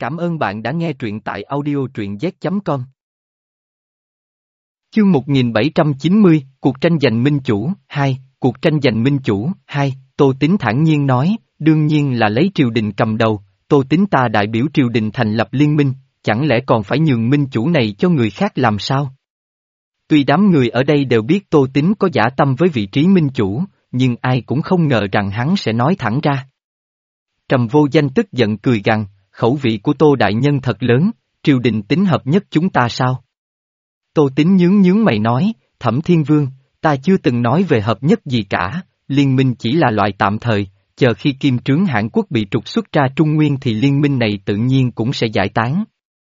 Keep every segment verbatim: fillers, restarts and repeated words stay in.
Cảm ơn bạn đã nghe truyện tại audio truyện z chấm com. Chương một nghìn bảy trăm chín mươi, Cuộc tranh giành minh chủ, hai, Cuộc tranh giành minh chủ, hai, Tô Tín thản nhiên nói, đương nhiên là lấy triều đình cầm đầu, Tô Tín ta đại biểu triều đình thành lập liên minh, chẳng lẽ còn phải nhường minh chủ này cho người khác làm sao? Tuy đám người ở đây đều biết Tô Tín có dã tâm với vị trí minh chủ, nhưng ai cũng không ngờ rằng hắn sẽ nói thẳng ra. Trầm Vô Danh tức giận cười gằn, khẩu vị của Tô đại nhân thật lớn, triều đình tính hợp nhất chúng ta sao? Tô Tín nhướng nhướng mày nói, Thẩm Thiên Vương, ta chưa từng nói về hợp nhất gì cả, liên minh chỉ là loại tạm thời, chờ khi kim trướng Hãn Quốc bị trục xuất ra Trung Nguyên thì liên minh này tự nhiên cũng sẽ giải tán.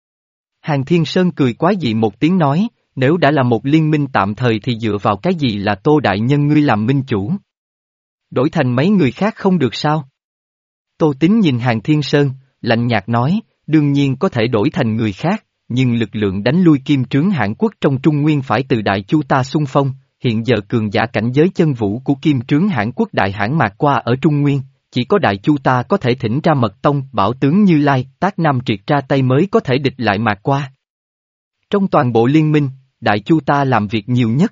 Hàn Thiên Sơn cười quái dị một tiếng nói, nếu đã là một liên minh tạm thời thì dựa vào cái gì là Tô đại nhân ngươi làm minh chủ? Đổi thành mấy người khác không được sao? Tô Tín nhìn Hàn Thiên Sơn, lạnh nhạt nói, đương nhiên có thể đổi thành người khác, nhưng lực lượng đánh lui kim trướng Hãn Quốc trong Trung Nguyên phải từ Đại Chu ta xung phong, hiện giờ cường giả cảnh giới chân vũ của kim trướng Hãn Quốc Đại Hãn Mạc Qua ở Trung Nguyên, chỉ có Đại Chu ta có thể thỉnh ra mật tông bảo tướng Như Lai, Tác Nam triệt ra tay mới có thể địch lại Mạc Qua. Trong toàn bộ liên minh, Đại Chu ta làm việc nhiều nhất.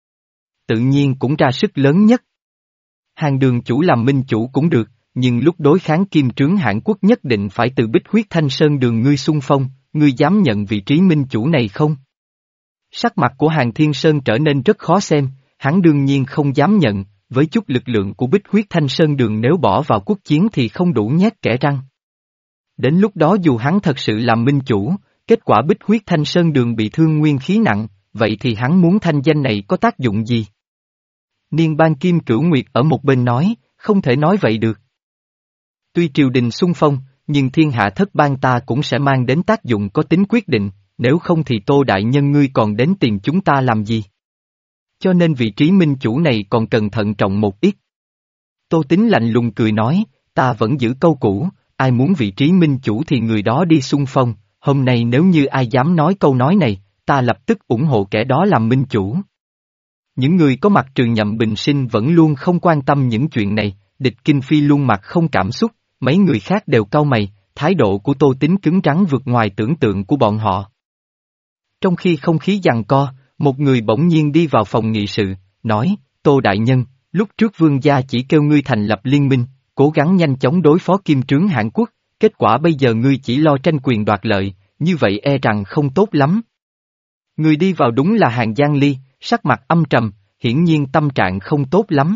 Tự nhiên cũng ra sức lớn nhất. Hàng Đường chủ làm minh chủ cũng được, nhưng lúc đối kháng kim trướng Hãn Quốc nhất định phải từ Bích Huyết Thanh Sơn đường ngươi xung phong, ngươi dám nhận vị trí minh chủ này không? Sắc mặt của Hàn Thiên Sơn trở nên rất khó xem, hắn đương nhiên không dám nhận, với chút lực lượng của Bích Huyết Thanh Sơn đường nếu bỏ vào quốc chiến thì không đủ nhét kẽ răng. Đến lúc đó dù hắn thật sự làm minh chủ, kết quả Bích Huyết Thanh Sơn đường bị thương nguyên khí nặng, vậy thì hắn muốn thanh danh này có tác dụng gì? Niên Bang Kim Cửu Nguyệt ở một bên nói, không thể nói vậy được. Tuy triều đình xung phong, nhưng thiên hạ thất bang ta cũng sẽ mang đến tác dụng có tính quyết định, nếu không thì Tô đại nhân ngươi còn đến tìm chúng ta làm gì? Cho nên vị trí minh chủ này còn cần thận trọng một ít. Tô Tín lạnh lùng cười nói, ta vẫn giữ câu cũ, ai muốn vị trí minh chủ thì người đó đi xung phong, hôm nay nếu như ai dám nói câu nói này, ta lập tức ủng hộ kẻ đó làm minh chủ. Những người có mặt trừ Nhậm Bình Sinh vẫn luôn không quan tâm những chuyện này, Địch Kinh Phi luôn mặt không cảm xúc, mấy người khác đều cau mày, thái độ của Tô Tín cứng rắn vượt ngoài tưởng tượng của bọn họ. Trong khi không khí giằng co, một người bỗng nhiên đi vào phòng nghị sự, nói, Tô đại nhân, lúc trước vương gia chỉ kêu ngươi thành lập liên minh, cố gắng nhanh chóng đối phó kim trướng Hãn Quốc, kết quả bây giờ ngươi chỉ lo tranh quyền đoạt lợi, như vậy e rằng không tốt lắm. Người đi vào đúng là Hàn Giang Ly, sắc mặt âm trầm, hiển nhiên tâm trạng không tốt lắm.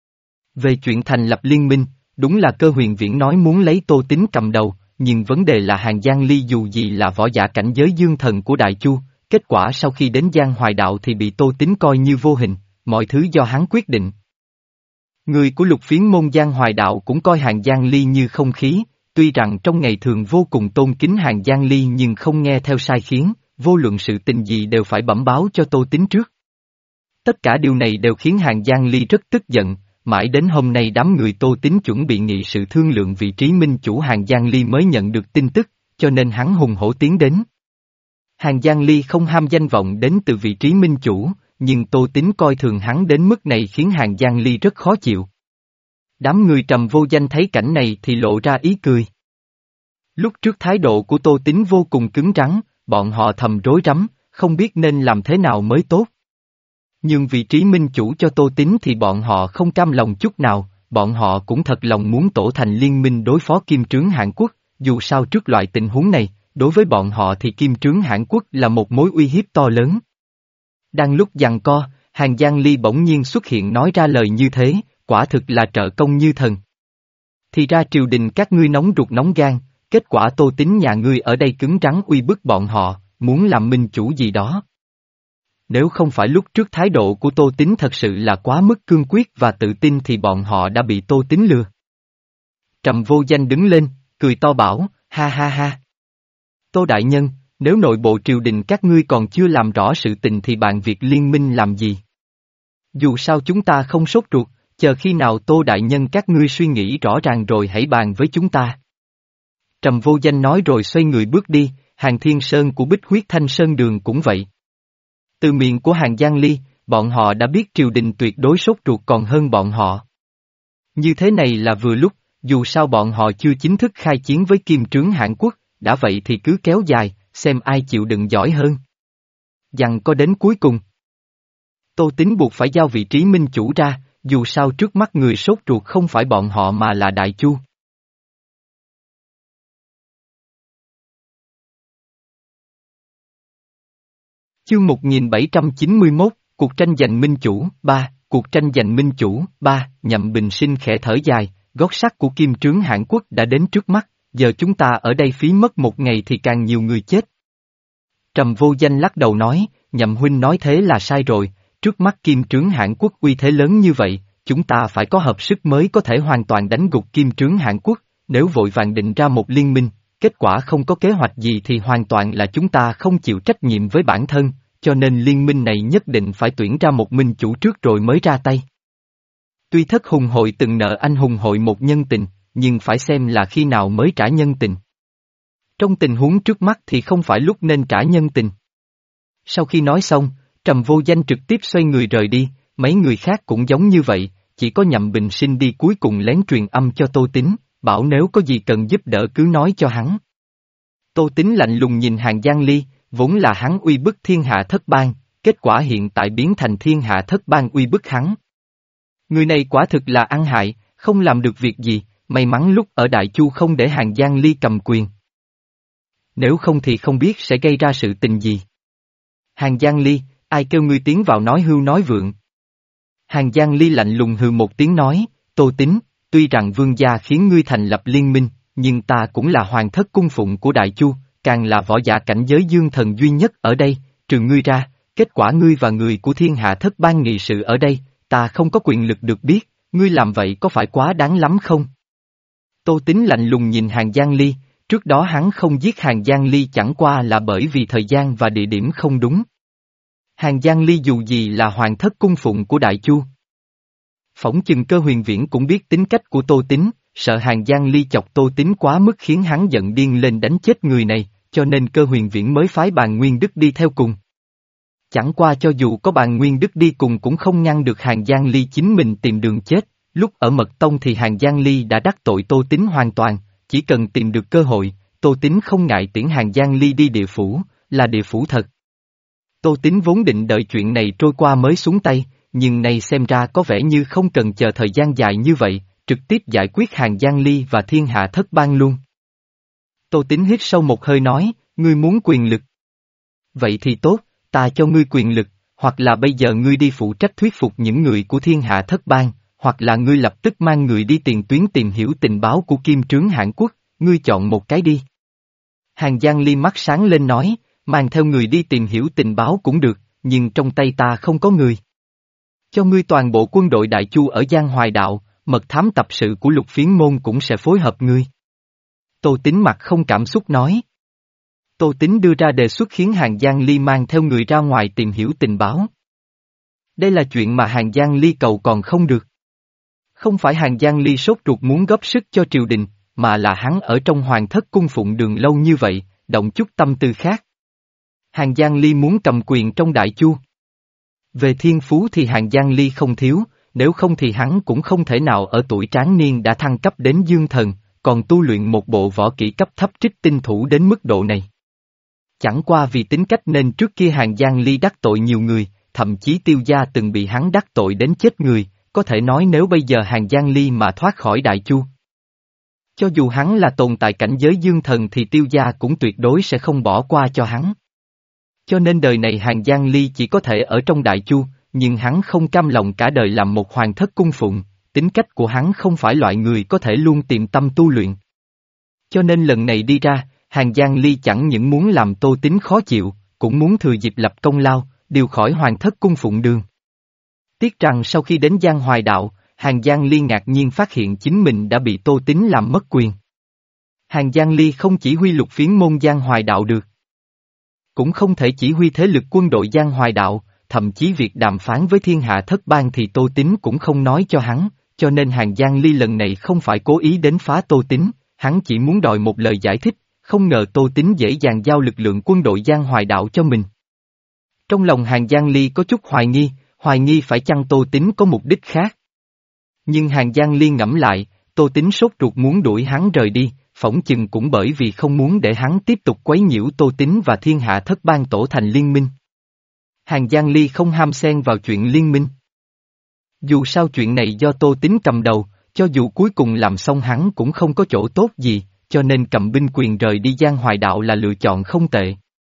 Về chuyện thành lập liên minh, đúng là Cơ Huyền Viễn nói muốn lấy Tô Tín cầm đầu, nhưng vấn đề là Hàn Giang Ly dù gì là võ giả cảnh giới dương thần của Đại Chu, kết quả sau khi đến Giang Hoài Đạo thì bị Tô Tín coi như vô hình, mọi thứ do hắn quyết định. Người của lục phiến môn Giang Hoài Đạo cũng coi Hàn Giang Ly như không khí, tuy rằng trong ngày thường vô cùng tôn kính Hàn Giang Ly nhưng không nghe theo sai khiến, vô luận sự tình gì đều phải bẩm báo cho Tô Tín trước. Tất cả điều này đều khiến Hàn Giang Ly rất tức giận. Mãi đến hôm nay đám người Tô Tín chuẩn bị nghị sự thương lượng vị trí minh chủ Hàn Giang Ly mới nhận được tin tức, cho nên hắn hùng hổ tiến đến. Hàn Giang Ly không ham danh vọng đến từ vị trí minh chủ, nhưng Tô Tín coi thường hắn đến mức này khiến Hàn Giang Ly rất khó chịu. Đám người Trầm Vô Danh thấy cảnh này thì lộ ra ý cười. Lúc trước thái độ của Tô Tín vô cùng cứng rắn, bọn họ thầm rối rắm, không biết nên làm thế nào mới tốt. Nhưng vị trí minh chủ cho Tô Tín thì bọn họ không cam lòng chút nào, bọn họ cũng thật lòng muốn tổ thành liên minh đối phó kim trướng Hãn Quốc, dù sao trước loại tình huống này, đối với bọn họ thì kim trướng Hãn Quốc là một mối uy hiếp to lớn. Đang lúc giằng co, Hàn Giang Ly bỗng nhiên xuất hiện nói ra lời như thế, quả thực là trợ công như thần. Thì ra triều đình các ngươi nóng ruột nóng gan, kết quả Tô Tín nhà ngươi ở đây cứng rắn uy bức bọn họ, muốn làm minh chủ gì đó. Nếu không phải lúc trước thái độ của Tô Tín thật sự là quá mức cương quyết và tự tin thì bọn họ đã bị Tô Tín lừa. Trầm Vô Danh đứng lên, cười to bảo, ha ha ha. Tô đại nhân, nếu nội bộ triều đình các ngươi còn chưa làm rõ sự tình thì bàn việc liên minh làm gì? Dù sao chúng ta không sốt ruột, chờ khi nào Tô đại nhân các ngươi suy nghĩ rõ ràng rồi hãy bàn với chúng ta. Trầm Vô Danh nói rồi xoay người bước đi, Hàn Thiên Sơn của Bích Huyết Thanh Sơn đường cũng vậy. Từ miệng của Hàn Giang Ly, bọn họ đã biết triều đình tuyệt đối sốt ruột còn hơn bọn họ. Như thế này là vừa lúc, dù sao bọn họ chưa chính thức khai chiến với kim trướng Hãn Quốc, đã vậy thì cứ kéo dài, xem ai chịu đựng giỏi hơn. Giằng có đến cuối cùng. Tô Tín buộc phải giao vị trí minh chủ ra, dù sao trước mắt người sốt ruột không phải bọn họ mà là Đại Chu. Chương một nghìn bảy trăm chín mươi mốt, cuộc tranh giành minh chủ, ba, cuộc tranh giành minh chủ, ba, Nhậm Bình Sinh khẽ thở dài, gót sắt của Kim Trướng Hãn Quốc đã đến trước mắt, giờ chúng ta ở đây phí mất một ngày thì càng nhiều người chết. Trầm Vô Danh lắc đầu nói, Nhậm huynh nói thế là sai rồi, trước mắt Kim Trướng Hãn Quốc uy thế lớn như vậy, chúng ta phải có hợp sức mới có thể hoàn toàn đánh gục Kim Trướng Hãn Quốc, nếu vội vàng định ra một liên minh, kết quả không có kế hoạch gì thì hoàn toàn là chúng ta không chịu trách nhiệm với bản thân, cho nên liên minh này nhất định phải tuyển ra một minh chủ trước rồi mới ra tay. Tuy Thất Hùng hội từng nợ anh hùng hội một nhân tình, nhưng phải xem là khi nào mới trả nhân tình. Trong tình huống trước mắt thì không phải lúc nên trả nhân tình. Sau khi nói xong, Trầm Vô Danh trực tiếp xoay người rời đi, mấy người khác cũng giống như vậy, chỉ có Nhậm Bình Sinh đi cuối cùng lén truyền âm cho Tô Tín, bảo nếu có gì cần giúp đỡ cứ nói cho hắn. Tô Tín lạnh lùng nhìn Hàn Giang Ly, vốn là hắn uy bức thiên hạ thất bang, kết quả hiện tại biến thành thiên hạ thất bang uy bức hắn. Người này quả thực là ăn hại, không làm được việc gì, may mắn lúc ở Đại Chu không để Hàn Giang Ly cầm quyền. Nếu không thì không biết sẽ gây ra sự tình gì. Hàn Giang Ly, ai kêu ngươi tiến vào nói hưu nói vượng. Hàn Giang Ly lạnh lùng hừ một tiếng nói, Tô Tín, tuy rằng vương gia khiến ngươi thành lập liên minh, nhưng ta cũng là hoàng thất cung phụng của Đại Chu, càng là võ giả cảnh giới dương thần duy nhất ở đây, trừ ngươi ra, kết quả ngươi và người của thiên hạ thất bang nghị sự ở đây, ta không có quyền lực được biết, ngươi làm vậy có phải quá đáng lắm không? Tô Tín lạnh lùng nhìn Hàn Giang Ly, trước đó hắn không giết Hàn Giang Ly chẳng qua là bởi vì thời gian và địa điểm không đúng. Hàn Giang Ly dù gì là hoàng thất cung phụng của Đại Chu. Phỏng chừng Cơ Huyền Viễn cũng biết tính cách của Tô Tín, sợ Hàn Giang Ly chọc Tô Tín quá mức khiến hắn giận điên lên đánh chết người này, cho nên Cơ Huyền Viễn mới phái Bàn Nguyên Đức đi theo cùng. Chẳng qua cho dù có Bàn Nguyên Đức đi cùng cũng không ngăn được Hàn Giang Ly chính mình tìm đường chết, lúc ở Mật Tông thì Hàn Giang Ly đã đắc tội Tô Tín hoàn toàn, chỉ cần tìm được cơ hội, Tô Tín không ngại tiễn Hàn Giang Ly đi địa phủ, là địa phủ thật. Tô Tín vốn định đợi chuyện này trôi qua mới xuống tay, nhưng nay xem ra có vẻ như không cần chờ thời gian dài như vậy, trực tiếp giải quyết Hàn Giang Ly và thiên hạ thất bang luôn. Tô Tín hít sâu một hơi nói, ngươi muốn quyền lực. Vậy thì tốt, ta cho ngươi quyền lực, hoặc là bây giờ ngươi đi phụ trách thuyết phục những người của thiên hạ thất bang, hoặc là ngươi lập tức mang người đi tiền tuyến tìm hiểu tình báo của Kim Trướng Hãn Quốc, ngươi chọn một cái đi. Hàn Giang Ly mắt sáng lên nói, mang theo người đi tìm hiểu tình báo cũng được, nhưng trong tay ta không có người. Cho ngươi toàn bộ quân đội Đại Chu ở Giang Hoài Đạo, mật thám tập sự của Lục Phiến Môn cũng sẽ phối hợp ngươi. Tô Tín mặt không cảm xúc nói. Tô Tín đưa ra đề xuất khiến Hàn Giang Ly mang theo người ra ngoài tìm hiểu tình báo. Đây là chuyện mà Hàn Giang Ly cầu còn không được. Không phải Hàn Giang Ly sốt ruột muốn góp sức cho triều đình, mà là hắn ở trong hoàng thất cung phụng đường lâu như vậy, động chút tâm tư khác. Hàn Giang Ly muốn cầm quyền trong Đại Chu. Về thiên phú thì Hàn Giang Ly không thiếu, nếu không thì hắn cũng không thể nào ở tuổi tráng niên đã thăng cấp đến dương thần, còn tu luyện một bộ võ kỹ cấp thấp trích tinh thủ đến mức độ này. Chẳng qua vì tính cách nên trước kia Hàn Giang Ly đắc tội nhiều người, thậm chí Tiêu gia từng bị hắn đắc tội đến chết người, có thể nói nếu bây giờ Hàn Giang Ly mà thoát khỏi Đại Chu. Cho dù hắn là tồn tại cảnh giới dương thần thì Tiêu gia cũng tuyệt đối sẽ không bỏ qua cho hắn. Cho nên đời này Hàn Giang Ly chỉ có thể ở trong Đại Chu, nhưng hắn không cam lòng cả đời làm một hoàng thất cung phụng, tính cách của hắn không phải loại người có thể luôn tìm tâm tu luyện. Cho nên lần này đi ra, Hàn Giang Ly chẳng những muốn làm Tô Tín khó chịu, cũng muốn thừa dịp lập công lao, điều khỏi hoàng thất cung phụng đường. Tiếc rằng sau khi đến Giang Hoài Đạo, Hàn Giang Ly ngạc nhiên phát hiện chính mình đã bị Tô Tín làm mất quyền. Hàn Giang Ly không chỉ huy Lục Phiến Môn Giang Hoài Đạo được, cũng không thể chỉ huy thế lực quân đội Giang Hoài Đạo, thậm chí việc đàm phán với thiên hạ thất bang thì Tô Tín cũng không nói cho hắn, cho nên Hàn Giang Ly lần này không phải cố ý đến phá Tô Tín, hắn chỉ muốn đòi một lời giải thích, không ngờ Tô Tín dễ dàng giao lực lượng quân đội Giang Hoài Đạo cho mình. Trong lòng Hàn Giang Ly có chút hoài nghi, hoài nghi phải chăng Tô Tín có mục đích khác. Nhưng Hàn Giang Ly ngẫm lại, Tô Tín sốt ruột muốn đuổi hắn rời đi, phỏng chừng cũng bởi vì không muốn để hắn tiếp tục quấy nhiễu Tô Tín và thiên hạ thất bang tổ thành liên minh. Hàng Giang Ly không ham xen vào chuyện liên minh. Dù sao chuyện này do Tô Tín cầm đầu, cho dù cuối cùng làm xong hắn cũng không có chỗ tốt gì, cho nên cầm binh quyền rời đi Giang Hoài Đạo là lựa chọn không tệ.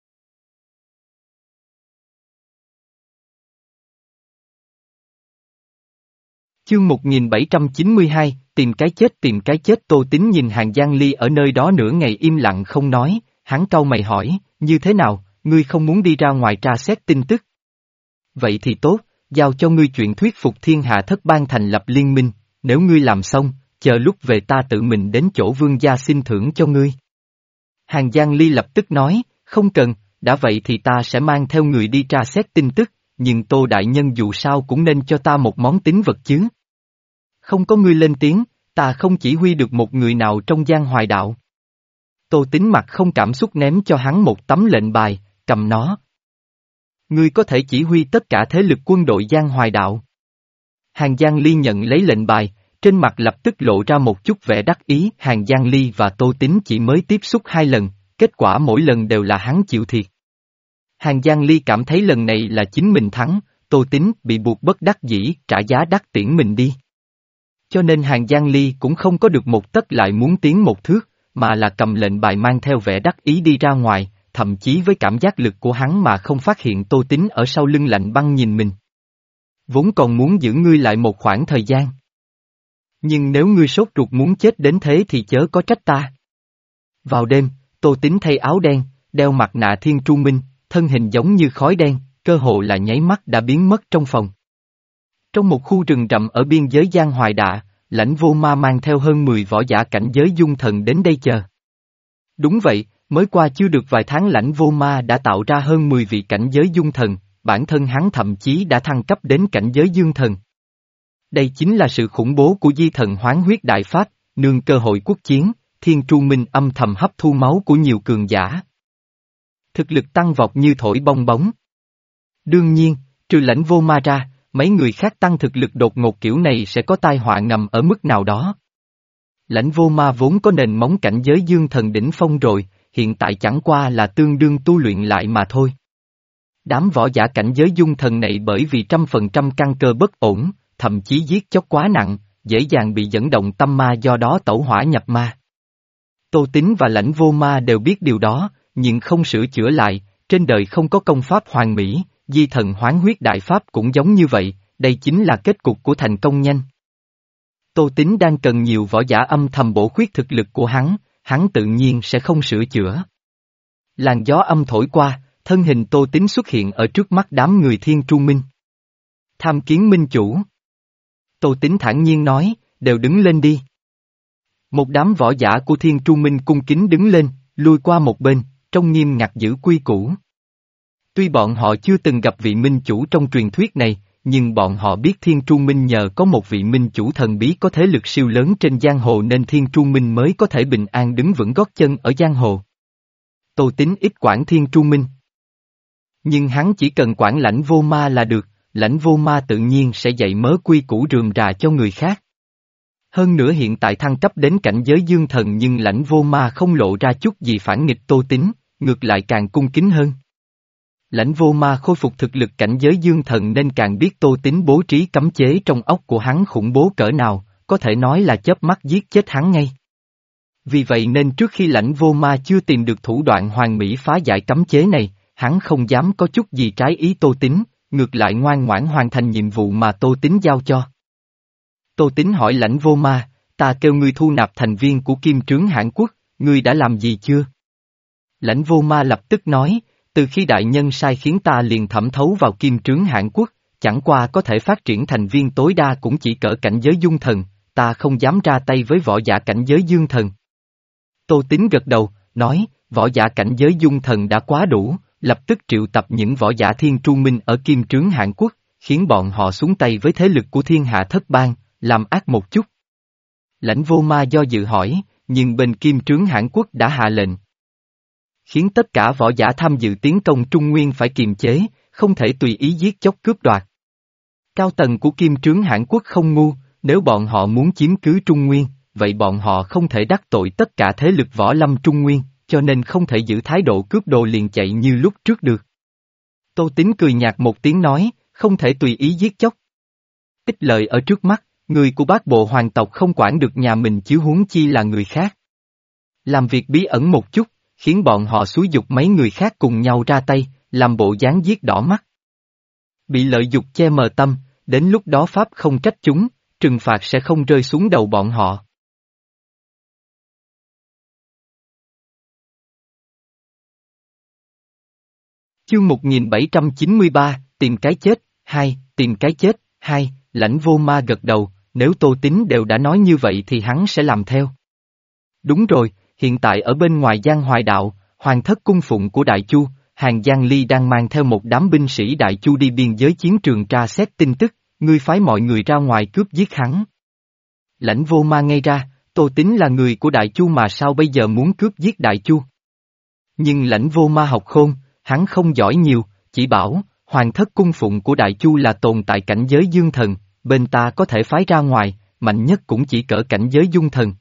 Chương một nghìn bảy trăm chín mươi hai, tìm cái chết tìm cái chết Tô Tín nhìn Hàng Giang Ly ở nơi đó nửa ngày im lặng không nói, hắn cau mày hỏi, như thế nào, ngươi không muốn đi ra ngoài tra xét tin tức? Vậy thì tốt, giao cho ngươi chuyện thuyết phục thiên hạ thất bang thành lập liên minh, nếu ngươi làm xong, chờ lúc về ta tự mình đến chỗ vương gia xin thưởng cho ngươi. Hàng Giang Ly lập tức nói, không cần, đã vậy thì ta sẽ mang theo người đi tra xét tin tức, nhưng Tô Đại Nhân dù sao cũng nên cho ta một món tín vật chứ. Không có ngươi lên tiếng, ta không chỉ huy được một người nào trong Giang Hoài Đạo. Tô Tín mặt không cảm xúc ném cho hắn một tấm lệnh bài, cầm nó. Ngươi có thể chỉ huy tất cả thế lực quân đội Giang Hoài Đạo. Hàng Giang Ly nhận lấy lệnh bài, trên mặt lập tức lộ ra một chút vẻ đắc ý. Hàng Giang Ly và Tô Tín chỉ mới tiếp xúc hai lần, kết quả mỗi lần đều là hắn chịu thiệt. Hàng Giang Ly cảm thấy lần này là chính mình thắng, Tô Tín bị buộc bất đắc dĩ trả giá đắt tiễn mình đi. Cho nên Hàng Giang Ly cũng không có được một tấc lại muốn tiến một thước, mà là cầm lệnh bài mang theo vẻ đắc ý đi ra ngoài, thậm chí với cảm giác lực của hắn mà không phát hiện Tô Tín ở sau lưng lạnh băng nhìn mình. Vốn còn muốn giữ ngươi lại một khoảng thời gian. Nhưng nếu ngươi sốt ruột muốn chết đến thế thì chớ có trách ta. Vào đêm, Tô Tín thay áo đen, đeo mặt nạ Thiên Tru Minh, thân hình giống như khói đen, cơ hồ là nháy mắt đã biến mất trong phòng. Trong một khu rừng rậm ở biên giới Giang Hoài Đạ, Lãnh Vô Ma mang theo hơn mười võ giả cảnh giới dung thần đến đây chờ. Đúng vậy, mới qua chưa được vài tháng Lãnh Vô Ma đã tạo ra hơn mười vị cảnh giới dung thần, bản thân hắn thậm chí đã thăng cấp đến cảnh giới dương thần. Đây chính là sự khủng bố của di thần hoán huyết đại pháp, nương cơ hội quốc chiến, Thiên Tru Minh âm thầm hấp thu máu của nhiều cường giả. Thực lực tăng vọt như thổi bong bóng. Đương nhiên, trừ Lãnh Vô Ma ra, mấy người khác tăng thực lực đột ngột kiểu này sẽ có tai họa ngầm ở mức nào đó. Lãnh Vô Ma vốn có nền móng cảnh giới dương thần đỉnh phong rồi, hiện tại chẳng qua là tương đương tu luyện lại mà thôi. Đám võ giả cảnh giới dung thần này bởi vì trăm phần trăm căn cơ bất ổn, thậm chí giết chóc quá nặng, dễ dàng bị dẫn động tâm ma do đó tẩu hỏa nhập ma. Tô Tín và Lãnh Vô Ma đều biết điều đó, nhưng không sửa chữa lại, trên đời không có công pháp hoàn mỹ, di thần hoán huyết đại pháp cũng giống như vậy, đây chính là kết cục của thành công nhanh. Tô Tín đang cần nhiều võ giả âm thầm bổ khuyết thực lực của hắn, hắn tự nhiên sẽ không sửa chữa. Làn gió âm thổi qua, thân hình Tô Tín xuất hiện ở trước mắt đám người Thiên Tru Minh. Tham kiến minh chủ. Tô Tín thản nhiên nói, đều đứng lên đi. Một đám võ giả của Thiên Tru Minh cung kính đứng lên, lui qua một bên, trông nghiêm ngặt giữ quy củ. Tuy bọn họ chưa từng gặp vị minh chủ trong truyền thuyết này, nhưng bọn họ biết Thiên Tru Minh nhờ có một vị minh chủ thần bí có thế lực siêu lớn trên giang hồ nên Thiên Tru Minh mới có thể bình an đứng vững gót chân ở giang hồ. Tô Tín ít quản Thiên Tru Minh. Nhưng hắn chỉ cần quản Lãnh Vô Ma là được, Lãnh Vô Ma tự nhiên sẽ dạy mớ quy củ rườm rà cho người khác. Hơn nữa hiện tại thăng cấp đến cảnh giới dương thần nhưng Lãnh Vô Ma không lộ ra chút gì phản nghịch Tô Tín, ngược lại càng cung kính hơn. Lãnh Vô Ma khôi phục thực lực cảnh giới dương thần nên càng biết Tô Tín bố trí cấm chế trong óc của hắn khủng bố cỡ nào, có thể nói là chớp mắt giết chết hắn ngay. Vì vậy nên trước khi Lãnh Vô Ma chưa tìm được thủ đoạn hoàn mỹ phá giải cấm chế này, hắn không dám có chút gì trái ý Tô Tín, ngược lại ngoan ngoãn hoàn thành nhiệm vụ mà Tô Tín giao cho. Tô Tín hỏi Lãnh Vô Ma, ta kêu ngươi thu nạp thành viên của Kim Trướng Hãn Quốc, ngươi đã làm gì chưa? Lãnh Vô Ma lập tức nói, từ khi đại nhân sai khiến ta liền thẩm thấu vào Kim Trướng Hãn Quốc, chẳng qua có thể phát triển thành viên tối đa cũng chỉ cỡ cảnh giới dung thần, ta không dám ra tay với võ giả cảnh giới dương thần. Tô Tín gật đầu, nói, võ giả cảnh giới dung thần đã quá đủ, lập tức triệu tập những võ giả Thiên Tru Minh ở Kim Trướng Hãn Quốc, khiến bọn họ xuống tay với thế lực của thiên hạ thất bang, làm ác một chút. Lãnh Vô Ma do dự hỏi, nhưng bên Kim Trướng Hãn Quốc đã hạ lệnh. Khiến tất cả võ giả tham dự tiến công Trung Nguyên phải kiềm chế, không thể tùy ý giết chóc cướp đoạt. Cao tầng của Kim Trướng Hãn Quốc không ngu, nếu bọn họ muốn chiếm cứ Trung Nguyên, vậy bọn họ không thể đắc tội tất cả thế lực võ lâm Trung Nguyên, cho nên không thể giữ thái độ cướp đồ liền chạy như lúc trước được. Tô Tín cười nhạt một tiếng nói, không thể tùy ý giết chóc. Ít lợi ở trước mắt, người của bát bộ hoàng tộc không quản được nhà mình chứ huống chi là người khác. Làm việc bí ẩn một chút, khiến bọn họ xúi giục mấy người khác cùng nhau ra tay, làm bộ dáng giết đỏ mắt. Bị lợi dục che mờ tâm, đến lúc đó pháp không trách chúng, trừng phạt sẽ không rơi xuống đầu bọn họ. Chương một nghìn bảy trăm chín mươi ba, tìm cái chết, hai, tìm cái chết, hai, Lãnh Vô Ma gật đầu, nếu Tô Tín đều đã nói như vậy thì hắn sẽ làm theo. Đúng rồi, hiện tại ở bên ngoài Giang Hoài Đạo, hoàng thất cung phụng của Đại Chu, Hàng Giang Ly đang mang theo một đám binh sĩ Đại Chu đi biên giới chiến trường tra xét tin tức, ngươi phái mọi người ra ngoài cướp giết hắn. Lãnh Vô Ma ngây ra, Tô Tín là người của Đại Chu mà sao bây giờ muốn cướp giết Đại Chu? Nhưng Lãnh Vô Ma học khôn, hắn không giỏi nhiều, chỉ bảo, hoàng thất cung phụng của Đại Chu là tồn tại cảnh giới dương thần, bên ta có thể phái ra ngoài, mạnh nhất cũng chỉ cỡ cảnh giới dung thần.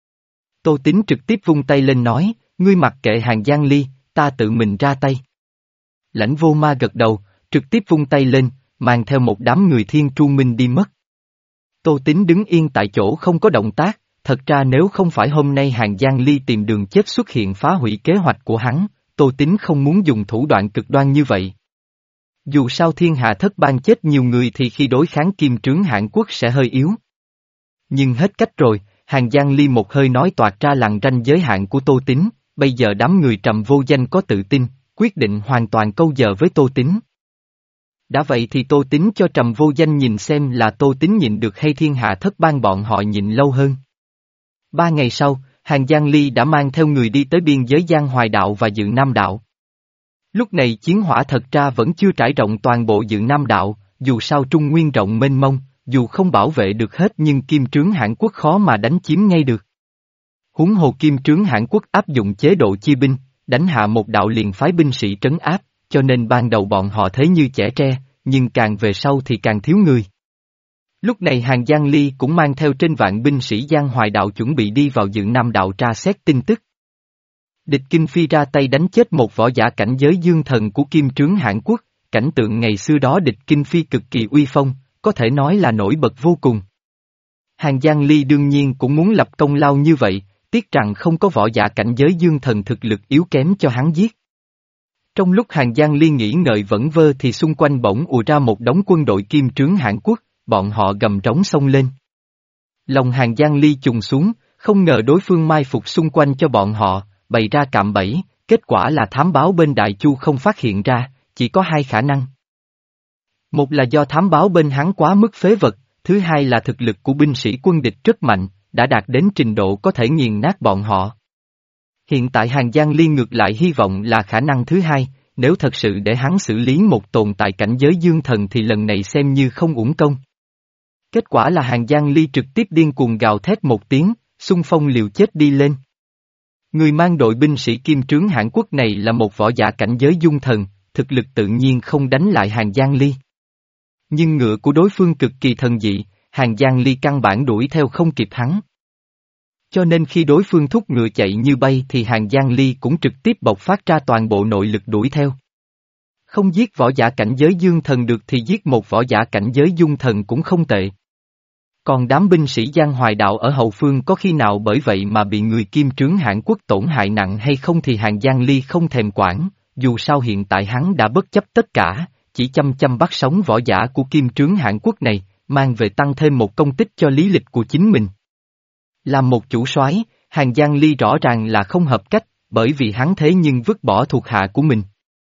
Tô Tín trực tiếp vung tay lên nói, ngươi mặc kệ Hàng Giang Ly, ta tự mình ra tay. Lãnh Vô Ma gật đầu, trực tiếp vung tay lên, mang theo một đám người Thiên Tru Minh đi mất. Tô Tín đứng yên tại chỗ không có động tác, thật ra nếu không phải hôm nay Hàng Giang Ly tìm đường chết xuất hiện phá hủy kế hoạch của hắn, Tô Tín không muốn dùng thủ đoạn cực đoan như vậy. Dù sao thiên hạ thất bang chết nhiều người thì khi đối kháng Kim Trướng Hãn Quốc sẽ hơi yếu. Nhưng hết cách rồi, Hàng Giang Ly một hơi nói toạc ra lằn ranh giới hạn của Tô Tín, bây giờ đám người Trầm Vô Danh có tự tin, quyết định hoàn toàn câu giờ với Tô Tín. Đã vậy thì Tô Tín cho Trầm Vô Danh nhìn xem là Tô Tín nhịn được hay thiên hạ thất bang bọn họ nhịn lâu hơn. Ba ngày sau, Hàng Giang Ly đã mang theo người đi tới biên giới Giang Hoài Đạo và Dự Nam Đạo. Lúc này chiến hỏa thật ra vẫn chưa trải rộng toàn bộ Dự Nam Đạo, dù sao Trung Nguyên rộng mênh mông, dù không bảo vệ được hết nhưng Kim Trướng Hãn Quốc khó mà đánh chiếm ngay được. Huống hồ Kim Trướng Hãn Quốc áp dụng chế độ chi binh, đánh hạ một đạo liền phái binh sĩ trấn áp, cho nên ban đầu bọn họ thế như chẻ tre, nhưng càng về sau thì càng thiếu người. Lúc này Hàng Giang Ly cũng mang theo trên vạn binh sĩ Giang Hoài Đạo chuẩn bị đi vào Dự Nam Đạo tra xét tin tức. Địch Kinh Phi ra tay đánh chết một võ giả cảnh giới dương thần của Kim Trướng Hãn Quốc, cảnh tượng ngày xưa đó Địch Kinh Phi cực kỳ uy phong, có thể nói là nổi bật vô cùng. Hàng Giang Ly đương nhiên cũng muốn lập công lao như vậy, tiếc rằng không có võ giả cảnh giới dương thần thực lực yếu kém cho hắn giết. Trong lúc Hàng Giang Ly nghĩ ngợi vẩn vơ thì xung quanh bỗng ùa ra một đống quân đội Kim Trướng Hãn Quốc, bọn họ gầm trống xông lên. Lòng Hàng Giang Ly trùng xuống, không ngờ đối phương mai phục xung quanh cho bọn họ, bày ra cạm bẫy, kết quả là thám báo bên Đại Chu không phát hiện ra, chỉ có hai khả năng. Một là do thám báo bên hắn quá mức phế vật, thứ hai là thực lực của binh sĩ quân địch rất mạnh, đã đạt đến trình độ có thể nghiền nát bọn họ. Hiện tại Hàng Giang Ly ngược lại hy vọng là khả năng thứ hai, nếu thật sự để hắn xử lý một tồn tại cảnh giới dương thần thì lần này xem như không uổng công. Kết quả là Hàng Giang Ly trực tiếp điên cuồng gào thét một tiếng, xung phong liều chết đi lên. Người mang đội binh sĩ Kim Trướng Hãn Quốc này là một võ giả cảnh giới dung thần, thực lực tự nhiên không đánh lại Hàng Giang Ly. Nhưng ngựa của đối phương cực kỳ thần dị, Hàng Giang Ly căn bản đuổi theo không kịp hắn. Cho nên khi đối phương thúc ngựa chạy như bay thì Hàng Giang Ly cũng trực tiếp bộc phát ra toàn bộ nội lực đuổi theo. Không giết võ giả cảnh giới dương thần được thì giết một võ giả cảnh giới dung thần cũng không tệ. Còn đám binh sĩ Giang Hoài Đạo ở hậu phương có khi nào bởi vậy mà bị người Kim Trướng Hãn Quốc tổn hại nặng hay không thì Hàng Giang Ly không thèm quản, dù sao hiện tại hắn đã bất chấp tất cả, chỉ chăm chăm bắt sống võ giả của Kim Trướng Hãn Quốc này, mang về tăng thêm một công tích cho lý lịch của chính mình. Làm một chủ soái, Hàng Giang Ly rõ ràng là không hợp cách, bởi vì hắn thế nhưng vứt bỏ thuộc hạ của mình.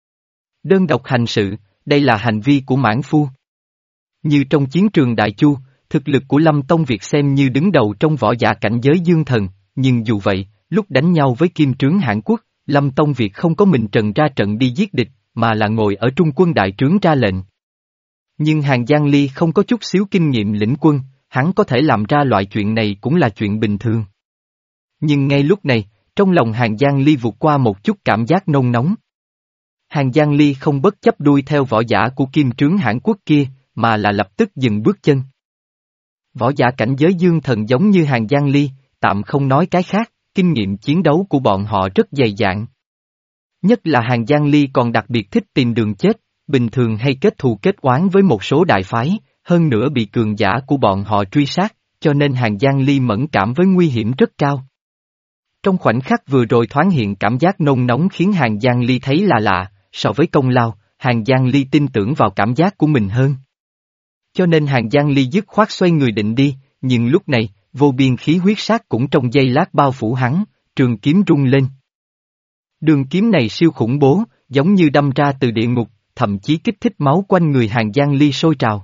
Đơn độc hành sự, đây là hành vi của mãn phu. Như trong chiến trường Đại Chu, thực lực của Lâm Tông Việt xem như đứng đầu trong võ giả cảnh giới dương thần, nhưng dù vậy, lúc đánh nhau với Kim Trướng Hãn Quốc, Lâm Tông Việt không có mình trần ra trận đi giết địch, mà là ngồi ở trung quân đại trướng ra lệnh. Nhưng Hàng Giang Ly không có chút xíu kinh nghiệm lĩnh quân, hắn có thể làm ra loại chuyện này cũng là chuyện bình thường. Nhưng ngay lúc này, trong lòng Hàng Giang Ly vụt qua một chút cảm giác nôn nóng. Hàng Giang Ly không bất chấp đuôi theo võ giả của Kim Trướng Hãn Quốc kia, mà là lập tức dừng bước chân. Võ giả cảnh giới dương thần giống như Hàng Giang Ly, tạm không nói cái khác, kinh nghiệm chiến đấu của bọn họ rất dày dạn. Nhất là Hàng Giang Ly còn đặc biệt thích tìm đường chết, bình thường hay kết thù kết oán với một số đại phái, hơn nữa bị cường giả của bọn họ truy sát, cho nên Hàng Giang Ly mẫn cảm với nguy hiểm rất cao. Trong khoảnh khắc vừa rồi thoáng hiện cảm giác nôn nóng khiến Hàng Giang Ly thấy là lạ, so với công lao, Hàng Giang Ly tin tưởng vào cảm giác của mình hơn. Cho nên Hàng Giang Ly dứt khoát xoay người định đi, nhưng lúc này, vô biên khí huyết sát cũng trong giây lát bao phủ hắn, trường kiếm rung lên. Đường kiếm này siêu khủng bố, giống như đâm ra từ địa ngục, thậm chí kích thích máu quanh người Hàng Giang Ly sôi trào.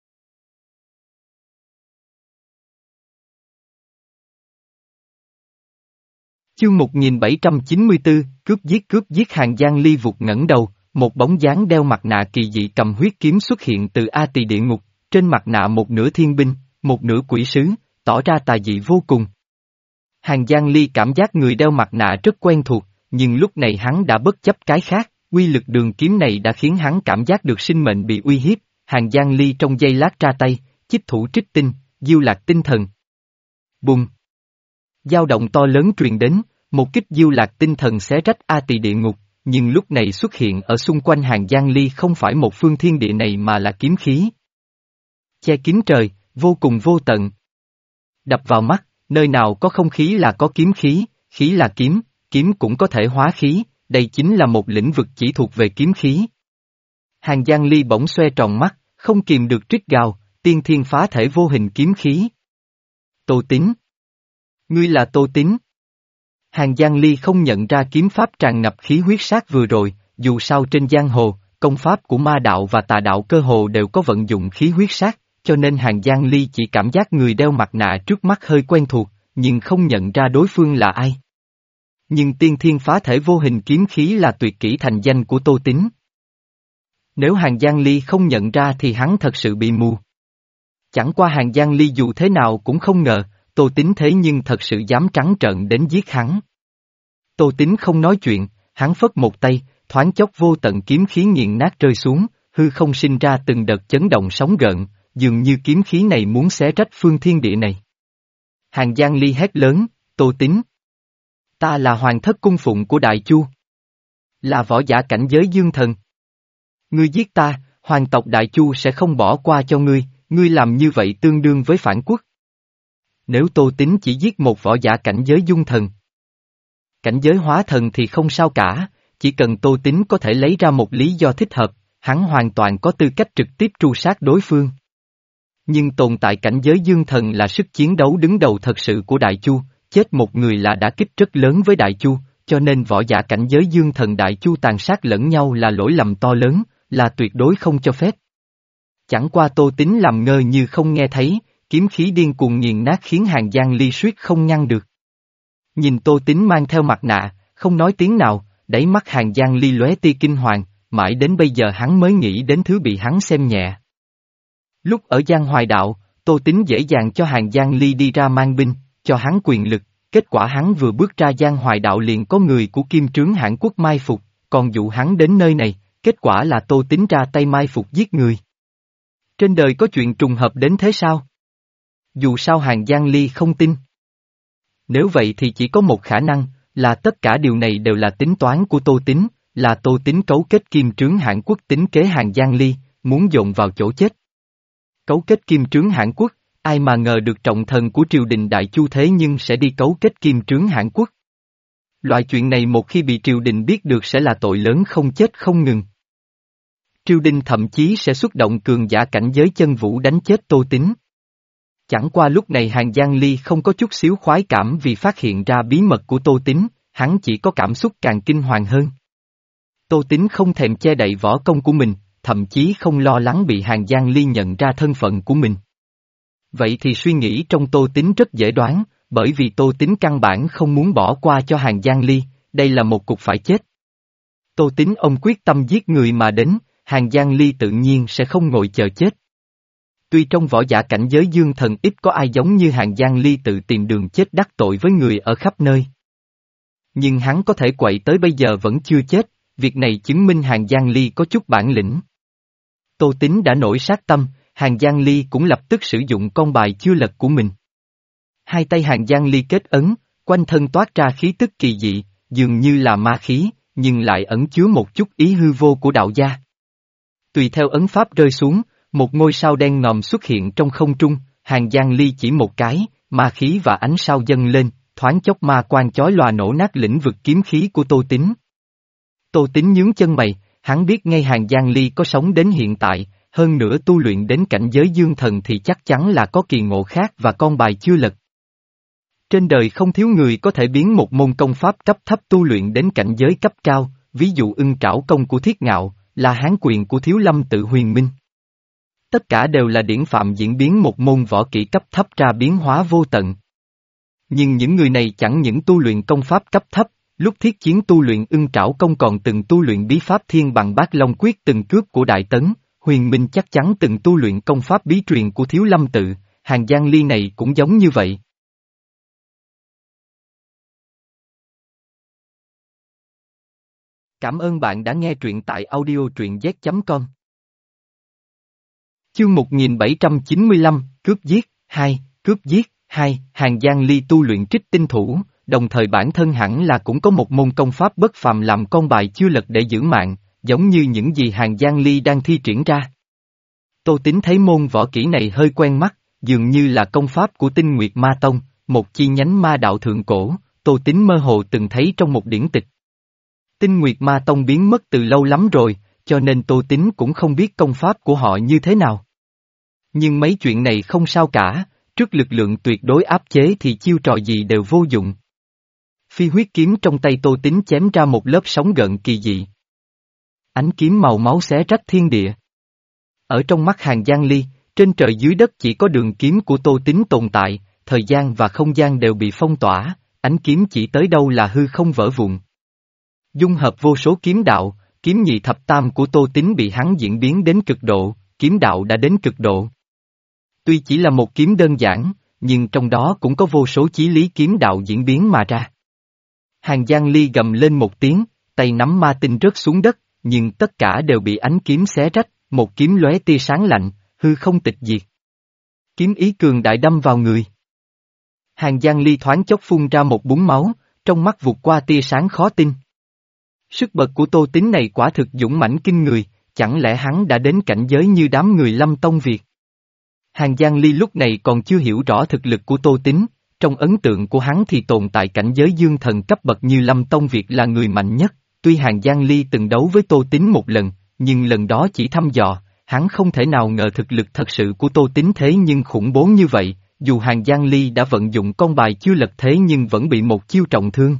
Chương một nghìn bảy trăm chín mươi tư, cướp giết cướp giết Hàng Giang Ly vụt ngẩng đầu, một bóng dáng đeo mặt nạ kỳ dị cầm huyết kiếm xuất hiện từ A Tỳ địa ngục, trên mặt nạ một nửa thiên binh, một nửa quỷ sứ, tỏ ra tà dị vô cùng. Hàng Giang Ly cảm giác người đeo mặt nạ rất quen thuộc, nhưng lúc này hắn đã bất chấp cái khác, uy lực đường kiếm này đã khiến hắn cảm giác được sinh mệnh bị uy hiếp, Hàng Giang Ly trong giây lát ra tay, chích thủ trích tinh, diêu lạc tinh thần. Bùng! Dao động to lớn truyền đến, một kích diêu lạc tinh thần xé rách A Tỳ địa ngục, nhưng lúc này xuất hiện ở xung quanh Hàng Giang Ly không phải một phương thiên địa này mà là kiếm khí. Che kín trời, vô cùng vô tận. Đập vào mắt, nơi nào có không khí là có kiếm khí, khí là kiếm, kiếm cũng có thể hóa khí, đây chính là một lĩnh vực chỉ thuộc về kiếm khí. Hàng Giang Ly bỗng xoe tròn mắt, không kìm được trích gào, tiên thiên phá thể vô hình kiếm khí. Tô Tín. Ngươi là Tô Tín. Hàng Giang Ly không nhận ra kiếm pháp tràn ngập khí huyết sát vừa rồi, dù sao trên giang hồ, công pháp của ma đạo và tà đạo cơ hồ đều có vận dụng khí huyết sát, cho nên Hàng Giang Ly chỉ cảm giác người đeo mặt nạ trước mắt hơi quen thuộc, nhưng không nhận ra đối phương là ai. Nhưng tiên thiên phá thể vô hình kiếm khí là tuyệt kỹ thành danh của Tô Tín. Nếu Hàng Giang Ly không nhận ra thì hắn thật sự bị mù. Chẳng qua Hàng Giang Ly dù thế nào cũng không ngờ, Tô Tín thế nhưng thật sự dám trắng trợn đến giết hắn. Tô Tín không nói chuyện, hắn phất một tay, thoáng chốc vô tận kiếm khí nghiền nát rơi xuống, hư không sinh ra từng đợt chấn động sóng gợn, dường như kiếm khí này muốn xé rách phương thiên địa này. Hàng Giang Ly hét lớn, Tô Tín. Ta là hoàng thất cung phụng của Đại Chu. Là võ giả cảnh giới dương thần. Ngươi giết ta, hoàng tộc Đại Chu sẽ không bỏ qua cho ngươi, ngươi làm như vậy tương đương với phản quốc. Nếu Tô Tín chỉ giết một võ giả cảnh giới dung thần, cảnh giới hóa thần thì không sao cả, chỉ cần Tô Tín có thể lấy ra một lý do thích hợp, hắn hoàn toàn có tư cách trực tiếp tru sát đối phương. Nhưng tồn tại cảnh giới dương thần là sức chiến đấu đứng đầu thật sự của Đại Chu, chết một người là đã kích rất lớn với Đại Chu, cho nên võ giả cảnh giới dương thần Đại Chu tàn sát lẫn nhau là lỗi lầm to lớn, là tuyệt đối không cho phép. Chẳng qua Tô Tín làm ngơ như không nghe thấy, kiếm khí điên cuồng nghiền nát khiến Hàng Giang Ly suýt không ngăn được. Nhìn Tô Tín mang theo mặt nạ, không nói tiếng nào, đáy mắt Hàng Giang Ly lóe tia kinh hoàng, mãi đến bây giờ hắn mới nghĩ đến thứ bị hắn xem nhẹ. Lúc ở Giang Hoài Đạo, Tô Tín dễ dàng cho Hàng Giang Ly đi ra mang binh, cho hắn quyền lực, kết quả hắn vừa bước ra Giang Hoài Đạo liền có người của Kim Trướng Hãn Quốc mai phục, còn dụ hắn đến nơi này, kết quả là Tô Tín ra tay mai phục giết người. Trên đời có chuyện trùng hợp đến thế sao? Dù sao Hàng Giang Ly không tin. Nếu vậy thì chỉ có một khả năng, là tất cả điều này đều là tính toán của Tô Tín, là Tô Tín cấu kết Kim Trướng Hãn Quốc tính kế Hàng Giang Ly, muốn dồn vào chỗ chết. Cấu kết Kim Trướng Hãn Quốc, ai mà ngờ được trọng thần của triều đình Đại Chu thế nhưng sẽ đi cấu kết Kim Trướng Hãn Quốc. Loại chuyện này một khi bị triều đình biết được sẽ là tội lớn không chết không ngừng. Triều đình thậm chí sẽ xuất động cường giả cảnh giới chân vũ đánh chết Tô Tín. Chẳng qua lúc này Hàng Giang Ly không có chút xíu khoái cảm vì phát hiện ra bí mật của Tô Tín, hắn chỉ có cảm xúc càng kinh hoàng hơn. Tô Tín không thèm che đậy võ công của mình, thậm chí không lo lắng bị Hàng Giang Ly nhận ra thân phận của mình. Vậy thì suy nghĩ trong Tô Tín rất dễ đoán, bởi vì Tô Tín căn bản không muốn bỏ qua cho Hàng Giang Ly, đây là một cuộc phải chết. Tô Tín ông quyết tâm giết người mà đến, Hàng Giang Ly tự nhiên sẽ không ngồi chờ chết. Tuy trong võ giả cảnh giới dương thần ít có ai giống như Hàng Giang Ly tự tìm đường chết đắc tội với người ở khắp nơi. Nhưng hắn có thể quậy tới bây giờ vẫn chưa chết, việc này chứng minh Hàng Giang Ly có chút bản lĩnh. Tô Tín đã nổi sát tâm, Hàng Giang Ly cũng lập tức sử dụng con bài chưa lật của mình. Hai tay Hàng Giang Ly kết ấn, quanh thân toát ra khí tức kỳ dị, dường như là ma khí, nhưng lại ẩn chứa một chút ý hư vô của đạo gia. Tùy theo ấn pháp rơi xuống, một ngôi sao đen ngòm xuất hiện trong không trung, Hàng Giang Ly chỉ một cái, ma khí và ánh sao dâng lên, thoáng chốc ma quang chói lòa nổ nát lĩnh vực kiếm khí của Tô Tín. Tô Tín nhướng chân mày, hắn biết ngay Hàng Giang Ly có sống đến hiện tại, hơn nữa tu luyện đến cảnh giới dương thần thì chắc chắn là có kỳ ngộ khác và con bài chưa lật. Trên đời không thiếu người có thể biến một môn công pháp cấp thấp tu luyện đến cảnh giới cấp cao, ví dụ ưng trảo công của Thiết Ngạo, là hán quyền của Thiếu Lâm Tự Huyền Minh. Tất cả đều là điển phạm diễn biến một môn võ kỹ cấp thấp ra biến hóa vô tận. Nhưng những người này chẳng những tu luyện công pháp cấp thấp, lúc thiết chiến tu luyện ưng trảo công còn từng tu luyện bí pháp thiên bằng bát long quyết từng cướp của Đại Tấn, Huyền Minh chắc chắn từng tu luyện công pháp bí truyền của Thiếu Lâm Tự, Hàng Giang Ly này cũng giống như vậy. Cảm ơn bạn đã nghe truyện tại audio truyện z chấm com. Chương một nghìn bảy trăm chín mươi lăm, Cướp giết, hai, Cướp giết, hai, Hàng Giang Ly tu luyện trích tinh thủ, đồng thời bản thân hẳn là cũng có một môn công pháp bất phàm làm con bài chưa lật để giữ mạng, giống như những gì Hàng Giang Ly đang thi triển ra. Tô Tín thấy môn võ kỹ này hơi quen mắt, dường như là công pháp của Tinh Nguyệt Ma Tông, một chi nhánh ma đạo thượng cổ, Tô Tín mơ hồ từng thấy trong một điển tịch. Tinh Nguyệt Ma Tông biến mất từ lâu lắm rồi, cho nên Tô Tín cũng không biết công pháp của họ như thế nào. Nhưng mấy chuyện này không sao cả, trước lực lượng tuyệt đối áp chế thì chiêu trò gì đều vô dụng. Phi huyết kiếm trong tay Tô Tín chém ra một lớp sóng gợn kỳ dị. Ánh kiếm màu máu xé rách thiên địa. Ở trong mắt Hàng Giang Ly, trên trời dưới đất chỉ có đường kiếm của Tô Tín tồn tại, thời gian và không gian đều bị phong tỏa, ánh kiếm chỉ tới đâu là hư không vỡ vụn. Dung hợp vô số kiếm đạo, kiếm nhị thập tam của Tô Tín bị hắn diễn biến đến cực độ, kiếm đạo đã đến cực độ. Tuy chỉ là một kiếm đơn giản, nhưng trong đó cũng có vô số chí lý kiếm đạo diễn biến mà ra. Hàng Giang Ly gầm lên một tiếng, tay nắm ma tinh rớt xuống đất, nhưng tất cả đều bị ánh kiếm xé rách, một kiếm lóe tia sáng lạnh, hư không tịch diệt. Kiếm ý cường đại đâm vào người. Hàng Giang Ly thoáng chốc phun ra một búng máu, trong mắt vụt qua tia sáng khó tin. Sức bật của Tô Tín này quả thực dũng mãnh kinh người, chẳng lẽ hắn đã đến cảnh giới như đám người Lâm Tông Việt? Hàng Giang Ly lúc này còn chưa hiểu rõ thực lực của Tô Tín, trong ấn tượng của hắn thì tồn tại cảnh giới dương thần cấp bậc như Lâm Tông Việt là người mạnh nhất, tuy Hàng Giang Ly từng đấu với Tô Tín một lần, nhưng lần đó chỉ thăm dò, hắn không thể nào ngờ thực lực thật sự của Tô Tín thế nhưng khủng bố như vậy, dù Hàng Giang Ly đã vận dụng con bài chưa lật thế nhưng vẫn bị một chiêu trọng thương.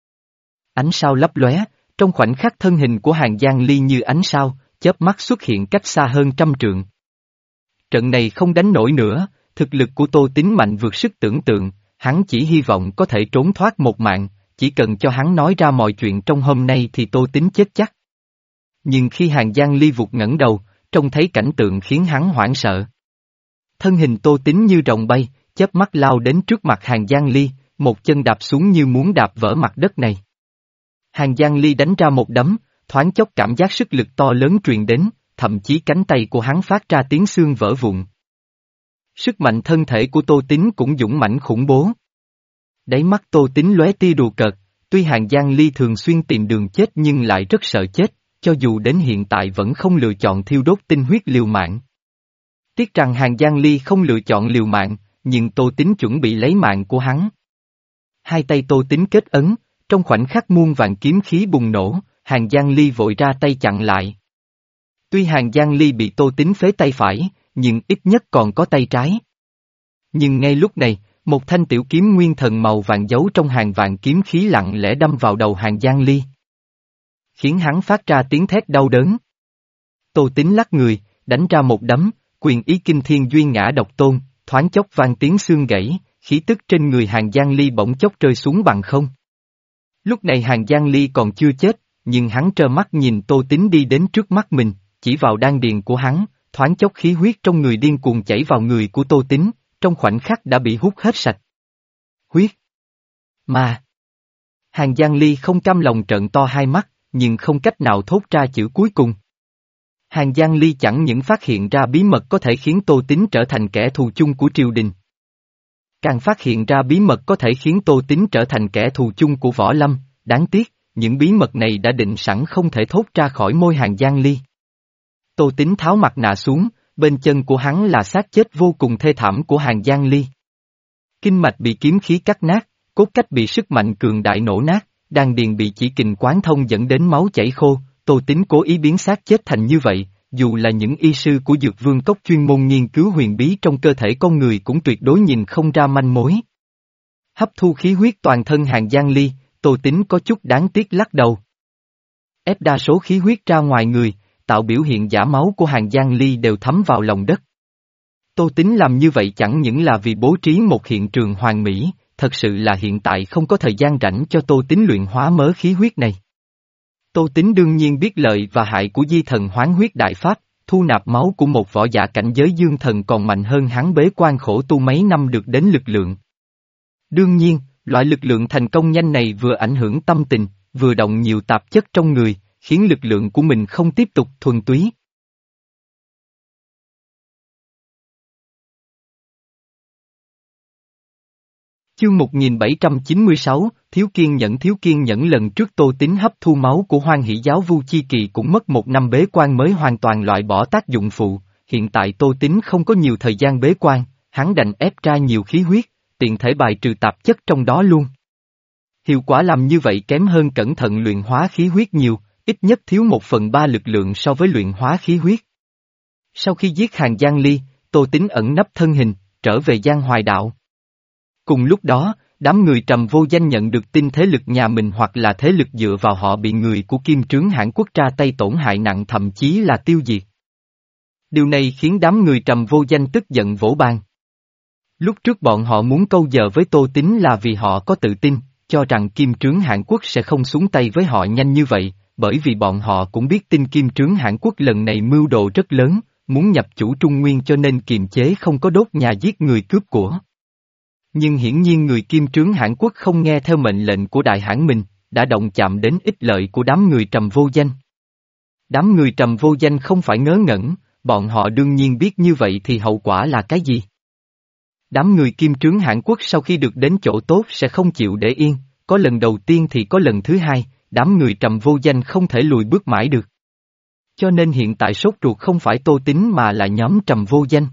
Ánh sao lấp lóe, trong khoảnh khắc thân hình của Hàng Giang Ly như ánh sao, chớp mắt xuất hiện cách xa hơn trăm trượng. Trận này không đánh nổi nữa, thực lực của Tô Tín mạnh vượt sức tưởng tượng, hắn chỉ hy vọng có thể trốn thoát một mạng, chỉ cần cho hắn nói ra mọi chuyện trong hôm nay thì Tô Tín chết chắc. Nhưng khi Hàng Giang Ly vụt ngẩng đầu, trông thấy cảnh tượng khiến hắn hoảng sợ. Thân hình Tô Tín như rồng bay, chớp mắt lao đến trước mặt Hàng Giang Ly, một chân đạp xuống như muốn đạp vỡ mặt đất này. Hàng Giang Ly đánh ra một đấm, thoáng chốc cảm giác sức lực to lớn truyền đến, thậm chí cánh tay của hắn phát ra tiếng xương vỡ vụn. Sức mạnh thân thể của Tô Tín cũng dũng mãnh khủng bố. Đáy mắt Tô Tín lóe tia đùa cợt, tuy Hàng Giang Ly thường xuyên tìm đường chết nhưng lại rất sợ chết, cho dù đến hiện tại vẫn không lựa chọn thiêu đốt tinh huyết liều mạng. Tiếc rằng Hàng Giang Ly không lựa chọn liều mạng, nhưng Tô Tín chuẩn bị lấy mạng của hắn. Hai tay Tô Tín kết ấn, trong khoảnh khắc muôn vạn kiếm khí bùng nổ, Hàng Giang Ly vội ra tay chặn lại. Tuy Hàng Giang Ly bị Tô Tín phế tay phải, nhưng ít nhất còn có tay trái. Nhưng ngay lúc này, một thanh tiểu kiếm nguyên thần màu vàng giấu trong hàng vạn kiếm khí lặng lẽ đâm vào đầu Hàng Giang Ly, khiến hắn phát ra tiếng thét đau đớn. Tô Tín lắc người, đánh ra một đấm, quyền ý kinh thiên duyên ngã độc tôn, thoáng chốc vang tiếng xương gãy, khí tức trên người Hàng Giang Ly bỗng chốc rơi xuống bằng không. Lúc này Hàng Giang Ly còn chưa chết, nhưng hắn trơ mắt nhìn Tô Tín đi đến trước mắt mình, chỉ vào đan điền của hắn, thoáng chốc khí huyết trong người điên cuồng chảy vào người của Tô Tín, trong khoảnh khắc đã bị hút hết sạch. Huyết! Mà! Hàng Giang Ly không cam lòng trợn to hai mắt, nhưng không cách nào thốt ra chữ cuối cùng. Hàng Giang Ly chẳng những phát hiện ra bí mật có thể khiến Tô Tín trở thành kẻ thù chung của triều đình. càng phát hiện ra bí mật có thể khiến Tô Tín trở thành kẻ thù chung của Võ Lâm, đáng tiếc, những bí mật này đã định sẵn không thể thốt ra khỏi môi Hàng Giang Ly. Tô Tín tháo mặt nạ xuống, bên chân của hắn là xác chết vô cùng thê thảm của Hàng Giang Ly. Kinh mạch bị kiếm khí cắt nát, cốt cách bị sức mạnh cường đại nổ nát, đan điền bị chỉ kình quán thông dẫn đến máu chảy khô, Tô Tín cố ý biến xác chết thành như vậy, dù là những y sư của Dược Vương Cốc chuyên môn nghiên cứu huyền bí trong cơ thể con người cũng tuyệt đối nhìn không ra manh mối. Hấp thu khí huyết toàn thân Hàng Giang Ly, Tô Tín có chút đáng tiếc lắc đầu. Ép đa số khí huyết ra ngoài người, tạo biểu hiện giả máu của Hàng Giang Ly đều thấm vào lòng đất. Tô Tín làm như vậy chẳng những là vì bố trí một hiện trường hoàn mỹ, thật sự là hiện tại không có thời gian rảnh cho Tô Tín luyện hóa mớ khí huyết này. Tô Tín đương nhiên biết lợi và hại của di thần hoán huyết đại pháp, thu nạp máu của một võ giả cảnh giới dương thần còn mạnh hơn hắn bế quan khổ tu mấy năm được đến lực lượng. Đương nhiên, loại lực lượng thành công nhanh này vừa ảnh hưởng tâm tình, vừa động nhiều tạp chất trong người, khiến lực lượng của mình không tiếp tục thuần túy. Chương một nghìn bảy trăm chín mươi sáu, Thiếu kiên nhẫn thiếu kiên nhẫn lần trước Tô Tín hấp thu máu của Hoan Hỷ giáo Vu Chi Kỳ cũng mất một năm bế quan mới hoàn toàn loại bỏ tác dụng phụ, hiện tại Tô Tín không có nhiều thời gian bế quan, hắn đành ép ra nhiều khí huyết, tiện thể bài trừ tạp chất trong đó luôn. Hiệu quả làm như vậy kém hơn cẩn thận luyện hóa khí huyết nhiều, ít nhất thiếu một phần ba lực lượng so với luyện hóa khí huyết. Sau khi giết Hàng Giang Ly, Tô Tín ẩn nấp thân hình, trở về Giang Hoài Đạo. Cùng lúc đó, đám người Trầm Vô Danh nhận được tin thế lực nhà mình hoặc là thế lực dựa vào họ bị người của Kim Trướng Hãn Quốc ra tay tổn hại nặng thậm chí là tiêu diệt. Điều này khiến đám người Trầm Vô Danh tức giận vỗ bàn. Lúc trước bọn họ muốn câu giờ với Tô Tín là vì họ có tự tin, cho rằng Kim Trướng Hãn Quốc sẽ không xuống tay với họ nhanh như vậy, bởi vì bọn họ cũng biết tin Kim Trướng Hãn Quốc lần này mưu đồ rất lớn, muốn nhập chủ Trung Nguyên cho nên kiềm chế không có đốt nhà giết người cướp của. Nhưng hiển nhiên người Kim Trướng Hãn Quốc không nghe theo mệnh lệnh của Đại Hãn mình, đã động chạm đến ích lợi của đám người Trầm Vô Danh. Đám người Trầm Vô Danh không phải ngớ ngẩn, bọn họ đương nhiên biết như vậy thì hậu quả là cái gì. Đám người Kim Trướng Hãn Quốc sau khi được đến chỗ tốt sẽ không chịu để yên, có lần đầu tiên thì có lần thứ hai, đám người Trầm Vô Danh không thể lùi bước mãi được. Cho nên hiện tại sốt ruột không phải Tô Tín mà là nhóm Trầm Vô Danh.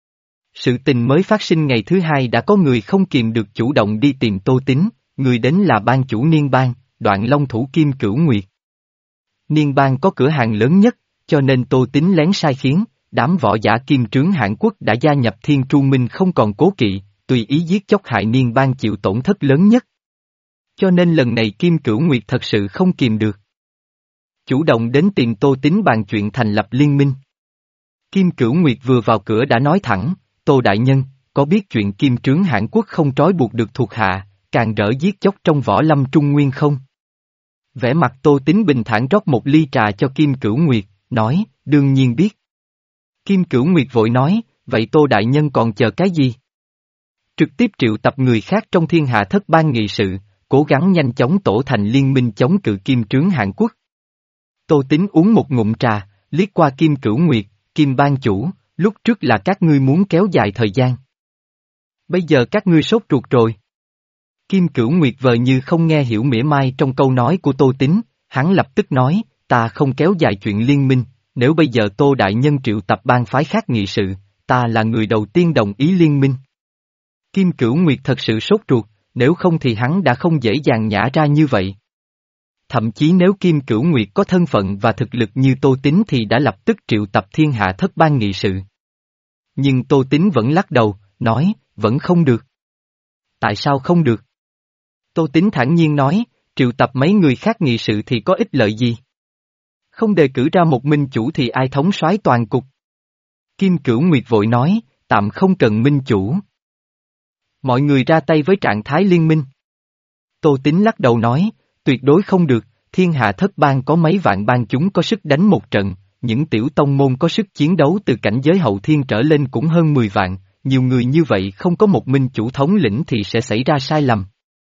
Sự tình mới phát sinh ngày thứ hai đã có người không kìm được chủ động đi tìm Tô Tín, người đến là ban chủ Niên Bang, Đoạn Long Thủ Kim Cửu Nguyệt. Niên Bang có cửa hàng lớn nhất, cho nên Tô Tín lén sai khiến, đám võ giả Kim Trướng Hãn Quốc đã gia nhập Thiên Tru Minh không còn cố kỵ, tùy ý giết chóc hại Niên Bang chịu tổn thất lớn nhất. Cho nên lần này Kim Cửu Nguyệt thật sự không kìm được. Chủ động đến tìm Tô Tín bàn chuyện thành lập liên minh. Kim Cửu Nguyệt vừa vào cửa đã nói thẳng, Tô Đại Nhân, có biết chuyện Kim Trướng Hãn Quốc không trói buộc được thuộc hạ, càng rỡ giết chóc trong võ lâm Trung Nguyên không? Vẻ mặt Tô Tín bình thản rót một ly trà cho Kim Cửu Nguyệt, nói, đương nhiên biết. Kim Cửu Nguyệt vội nói, vậy Tô Đại Nhân còn chờ cái gì? Trực tiếp triệu tập người khác trong thiên hạ thất ban nghị sự, cố gắng nhanh chóng tổ thành liên minh chống cự Kim Trướng Hãn Quốc. Tô Tín uống một ngụm trà, liếc qua Kim Cửu Nguyệt, Kim Ban Chủ, lúc trước là các ngươi muốn kéo dài thời gian. Bây giờ các ngươi sốt ruột rồi. Kim Cửu Nguyệt vờ như không nghe hiểu mỉa mai trong câu nói của Tô Tín, hắn lập tức nói, ta không kéo dài chuyện liên minh, nếu bây giờ Tô Đại Nhân triệu tập bang phái khác nghị sự, ta là người đầu tiên đồng ý liên minh. Kim Cửu Nguyệt thật sự sốt ruột, nếu không thì hắn đã không dễ dàng nhả ra như vậy. Thậm chí nếu Kim Cửu Nguyệt có thân phận và thực lực như Tô Tín thì đã lập tức triệu tập thiên hạ thất ban nghị sự. Nhưng Tô Tín vẫn lắc đầu, nói, vẫn không được. Tại sao không được? Tô Tín thản nhiên nói, triệu tập mấy người khác nghị sự thì có ích lợi gì? Không đề cử ra một minh chủ thì ai thống soái toàn cục? Kim Cửu Nguyệt vội nói, tạm không cần minh chủ. Mọi người ra tay với trạng thái liên minh. Tô Tín lắc đầu nói, tuyệt đối không được, thiên hạ thất bang có mấy vạn bang chúng có sức đánh một trận, những tiểu tông môn có sức chiến đấu từ cảnh giới hậu thiên trở lên cũng hơn mười vạn, nhiều người như vậy không có một minh chủ thống lĩnh thì sẽ xảy ra sai lầm.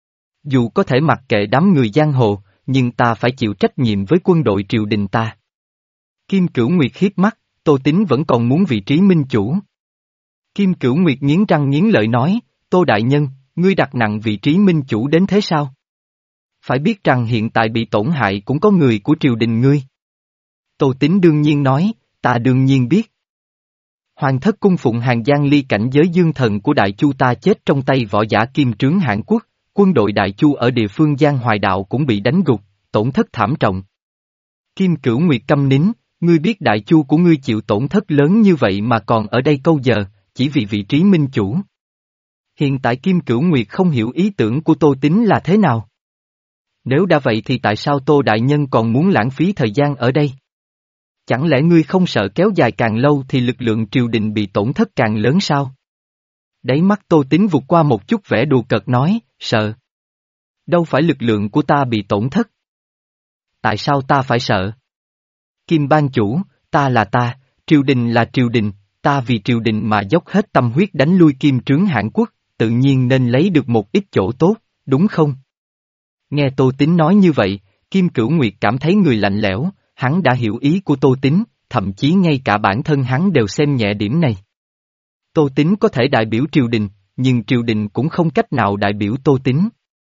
Dù có thể mặc kệ đám người giang hồ, nhưng ta phải chịu trách nhiệm với quân đội triều đình ta. Kim Cửu Nguyệt hiếp mắt, Tô Tín vẫn còn muốn vị trí minh chủ. Kim Cửu Nguyệt nghiến răng nghiến lợi nói, Tô Đại Nhân, ngươi đặt nặng vị trí minh chủ đến thế sao? Phải biết rằng hiện tại bị tổn hại cũng có người của triều đình ngươi. Tô Tín đương nhiên nói, ta đương nhiên biết. Hoàng thất cung phụng hàng Giang Ly cảnh giới dương thần của Đại Chu ta chết trong tay võ giả kim trướng Hán Quốc, quân đội Đại Chu ở địa phương Giang Hoài Đạo cũng bị đánh gục, tổn thất thảm trọng. Kim Cửu Nguyệt câm nín, ngươi biết Đại Chu của ngươi chịu tổn thất lớn như vậy mà còn ở đây câu giờ, chỉ vì vị trí minh chủ. Hiện tại Kim Cửu Nguyệt không hiểu ý tưởng của Tô Tín là thế nào. Nếu đã vậy thì tại sao Tô Đại Nhân còn muốn lãng phí thời gian ở đây? Chẳng lẽ ngươi không sợ kéo dài càng lâu thì lực lượng triều đình bị tổn thất càng lớn sao? Đáy mắt Tô Tín vụt qua một chút vẻ đùa cợt nói, sợ. Đâu phải lực lượng của ta bị tổn thất. Tại sao ta phải sợ? Kim Ban Chủ, ta là ta, triều đình là triều đình, ta vì triều đình mà dốc hết tâm huyết đánh lui kim trướng Hán Quốc, tự nhiên nên lấy được một ít chỗ tốt, đúng không? Nghe Tô Tín nói như vậy, Kim Cửu Nguyệt cảm thấy người lạnh lẽo, hắn đã hiểu ý của Tô Tín, thậm chí ngay cả bản thân hắn đều xem nhẹ điểm này. Tô Tín có thể đại biểu triều đình, nhưng triều đình cũng không cách nào đại biểu Tô Tín.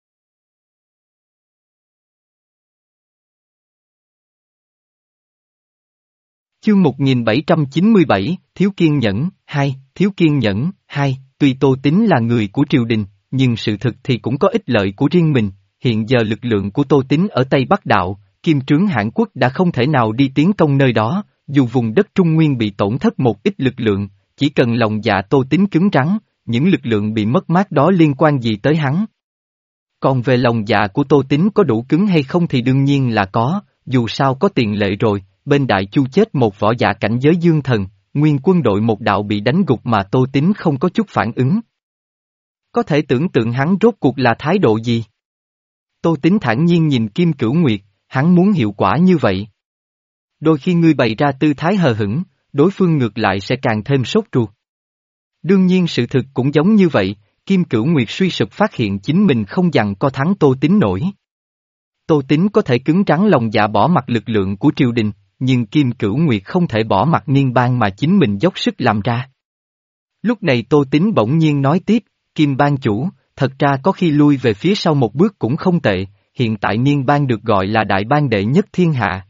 Chương một nghìn bảy trăm chín mươi bảy, Thiếu Kiên Nhẫn, hai, Thiếu Kiên Nhẫn, hai, tuy Tô Tín là người của triều đình, nhưng sự thực thì cũng có ích lợi của riêng mình, hiện giờ lực lượng của Tô Tín ở Tây Bắc Đạo, kim trướng Hán Quốc đã không thể nào đi tiến công nơi đó, dù vùng đất Trung Nguyên bị tổn thất một ít lực lượng, chỉ cần lòng dạ Tô Tín cứng rắn, những lực lượng bị mất mát đó liên quan gì tới hắn. Còn về lòng dạ của Tô Tín có đủ cứng hay không thì đương nhiên là có, dù sao có tiền lệ rồi, bên Đại Chu chết một võ giả cảnh giới dương thần, nguyên quân đội một đạo bị đánh gục mà Tô Tín không có chút phản ứng. Có thể tưởng tượng hắn rốt cuộc là thái độ gì? Tô Tín thản nhiên nhìn Kim Cửu Nguyệt, hắn muốn hiệu quả như vậy. Đôi khi ngươi bày ra tư thái hờ hững, đối phương ngược lại sẽ càng thêm sốt ruột. Đương nhiên sự thực cũng giống như vậy, Kim Cửu Nguyệt suy sụp phát hiện chính mình không dằn co thắng Tô Tín nổi. Tô Tín có thể cứng rắn lòng dạ bỏ mặc lực lượng của triều đình, nhưng Kim Cửu Nguyệt không thể bỏ mặc Niên Bang mà chính mình dốc sức làm ra. Lúc này Tô Tín bỗng nhiên nói tiếp, Kim Ban Chủ, thật ra có khi lui về phía sau một bước cũng không tệ, hiện tại Niên Bang được gọi là đại bang đệ nhất thiên hạ.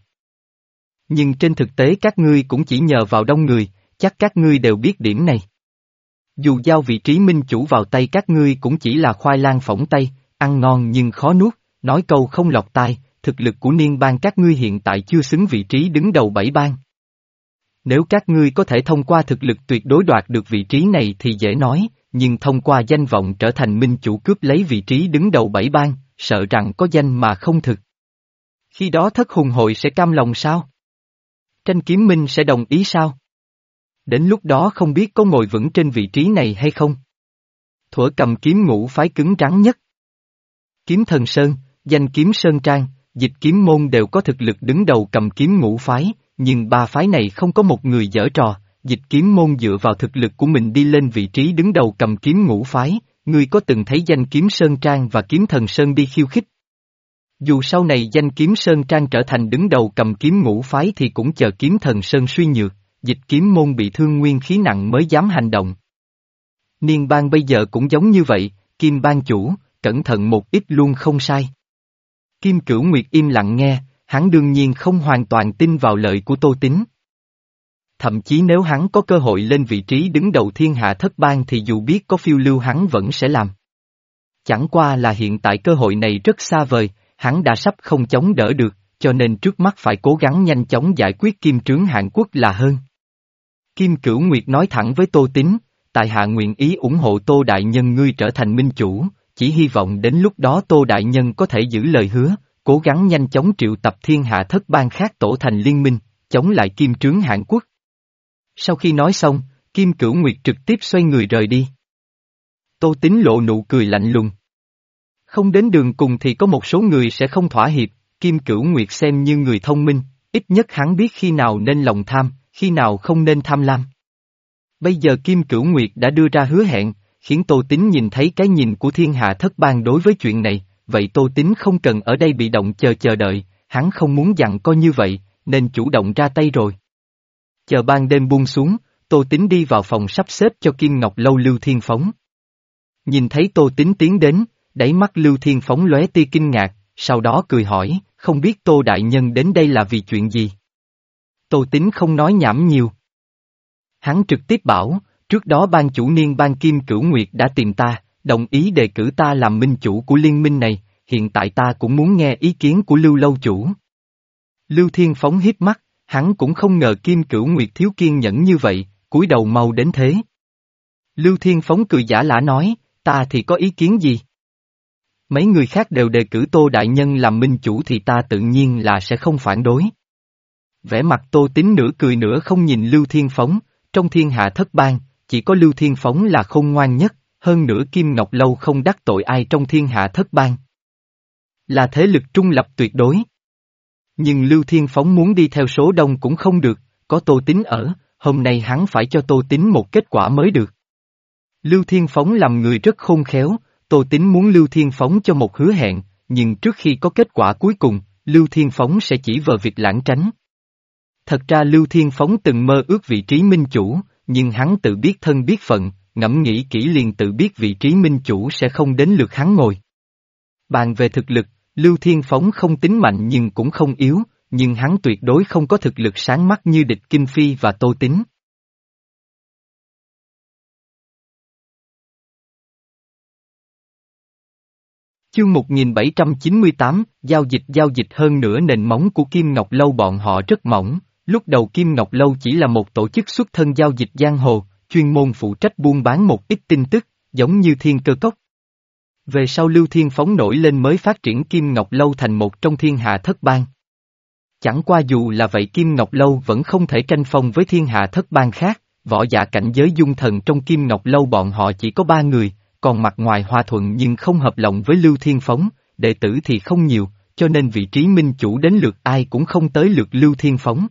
Nhưng trên thực tế các ngươi cũng chỉ nhờ vào đông người, chắc các ngươi đều biết điểm này. Dù giao vị trí minh chủ vào tay các ngươi cũng chỉ là khoai lang phỏng tay, ăn ngon nhưng khó nuốt, nói câu không lọt tai, thực lực của Niên Bang các ngươi hiện tại chưa xứng vị trí đứng đầu bảy bang. Nếu các ngươi có thể thông qua thực lực tuyệt đối đoạt được vị trí này thì dễ nói, nhưng thông qua danh vọng trở thành minh chủ cướp lấy vị trí đứng đầu bảy bang, sợ rằng có danh mà không thực. Khi đó Thất Hùng Hội sẽ cam lòng sao? Tranh Kiếm Minh sẽ đồng ý sao? Đến lúc đó không biết có ngồi vững trên vị trí này hay không? Thuở cầm kiếm ngũ phái cứng rắn nhất. Kiếm Thần Sơn, Danh Kiếm Sơn Trang, Dịch Kiếm Môn đều có thực lực đứng đầu cầm kiếm ngũ phái, nhưng ba phái này không có một người giở trò. Dịch Kiếm Môn dựa vào thực lực của mình đi lên vị trí đứng đầu cầm kiếm ngũ phái, ngươi có từng thấy Danh Kiếm Sơn Trang và Kiếm Thần Sơn đi khiêu khích? Dù sau này Danh Kiếm Sơn Trang trở thành đứng đầu cầm kiếm ngũ phái thì cũng chờ Kiếm Thần Sơn suy nhược, Dịch Kiếm Môn bị thương nguyên khí nặng mới dám hành động. Niên Bang bây giờ cũng giống như vậy, Kim Ban Chủ, cẩn thận một ít luôn không sai. Kim Cửu Nguyệt im lặng nghe, hắn đương nhiên không hoàn toàn tin vào lời của Tô Tín. Thậm chí nếu hắn có cơ hội lên vị trí đứng đầu thiên hạ thất bang thì dù biết có phiêu lưu hắn vẫn sẽ làm. Chẳng qua là hiện tại cơ hội này rất xa vời, hắn đã sắp không chống đỡ được, cho nên trước mắt phải cố gắng nhanh chóng giải quyết kim trướng Hán Quốc là hơn. Kim Cửu Nguyệt nói thẳng với Tô Tín, tại hạ nguyện ý ủng hộ Tô Đại Nhân ngươi trở thành minh chủ, chỉ hy vọng đến lúc đó Tô Đại Nhân có thể giữ lời hứa, cố gắng nhanh chóng triệu tập thiên hạ thất bang khác tổ thành liên minh, chống lại kim trướng Hán Quốc. Sau khi nói xong, Kim Cửu Nguyệt trực tiếp xoay người rời đi. Tô Tín lộ nụ cười lạnh lùng. Không đến đường cùng thì có một số người sẽ không thỏa hiệp, Kim Cửu Nguyệt xem như người thông minh, ít nhất hắn biết khi nào nên lòng tham, khi nào không nên tham lam. Bây giờ Kim Cửu Nguyệt đã đưa ra hứa hẹn, khiến Tô Tín nhìn thấy cái nhìn của thiên hạ thất bang đối với chuyện này, vậy Tô Tín không cần ở đây bị động chờ chờ đợi, hắn không muốn dặn co như vậy, nên chủ động ra tay rồi. Chờ ban đêm buông xuống, Tô Tín đi vào phòng sắp xếp cho Kim Ngọc Lâu Lưu Thiên Phóng. Nhìn thấy Tô Tín tiến đến, đáy mắt Lưu Thiên Phóng lóe tia kinh ngạc, sau đó cười hỏi, không biết Tô Đại Nhân đến đây là vì chuyện gì? Tô Tín không nói nhảm nhiều. Hắn trực tiếp bảo, trước đó ban chủ niên ban Kim Cửu Nguyệt đã tìm ta, đồng ý đề cử ta làm minh chủ của liên minh này, hiện tại ta cũng muốn nghe ý kiến của Lưu lâu chủ. Lưu Thiên Phóng hiếp mắt, hắn cũng không ngờ Kim Cửu Nguyệt thiếu kiên nhẫn như vậy, cúi đầu mau đến thế. Lưu Thiên Phóng cười giả lả nói, ta thì có ý kiến gì? Mấy người khác đều đề cử Tô Đại Nhân làm minh chủ thì ta tự nhiên là sẽ không phản đối. Vẻ mặt Tô Tín nửa cười nửa không nhìn Lưu Thiên Phóng, trong thiên hạ thất bang, chỉ có Lưu Thiên Phóng là khôn ngoan nhất, hơn nữa Kim Ngọc Lâu không đắc tội ai trong thiên hạ thất bang. Là thế lực trung lập tuyệt đối. Nhưng Lưu Thiên Phóng muốn đi theo số đông cũng không được, có Tô Tín ở, hôm nay hắn phải cho Tô Tín một kết quả mới được. Lưu Thiên Phóng làm người rất khôn khéo, Tô Tín muốn Lưu Thiên Phóng cho một hứa hẹn, nhưng trước khi có kết quả cuối cùng, Lưu Thiên Phóng sẽ chỉ vờ việc lãng tránh. Thật ra Lưu Thiên Phóng từng mơ ước vị trí minh chủ, nhưng hắn tự biết thân biết phận, ngẫm nghĩ kỹ liền tự biết vị trí minh chủ sẽ không đến lượt hắn ngồi. Bàn về thực lực, Lưu Thiên Phóng không tính mạnh nhưng cũng không yếu, nhưng hắn tuyệt đối không có thực lực sáng mắt như địch Kinh Phi và Tô Tín. Chương một nghìn bảy trăm chín mươi tám, giao dịch giao dịch hơn nữa nền móng của Kim Ngọc Lâu bọn họ rất mỏng, lúc đầu Kim Ngọc Lâu chỉ là một tổ chức xuất thân giao dịch giang hồ, chuyên môn phụ trách buôn bán một ít tin tức, giống như Thiên Cơ Cốc. Về sau Lưu Thiên Phóng nổi lên mới phát triển Kim Ngọc Lâu thành một trong thiên hạ thất bang. Chẳng qua dù là vậy Kim Ngọc Lâu vẫn không thể tranh phong với thiên hạ thất bang khác, võ giả cảnh giới dung thần trong Kim Ngọc Lâu bọn họ chỉ có ba người, còn mặt ngoài hòa thuận nhưng không hợp lòng với Lưu Thiên Phóng, đệ tử thì không nhiều, cho nên vị trí minh chủ đến lượt ai cũng không tới lượt Lưu Thiên Phóng.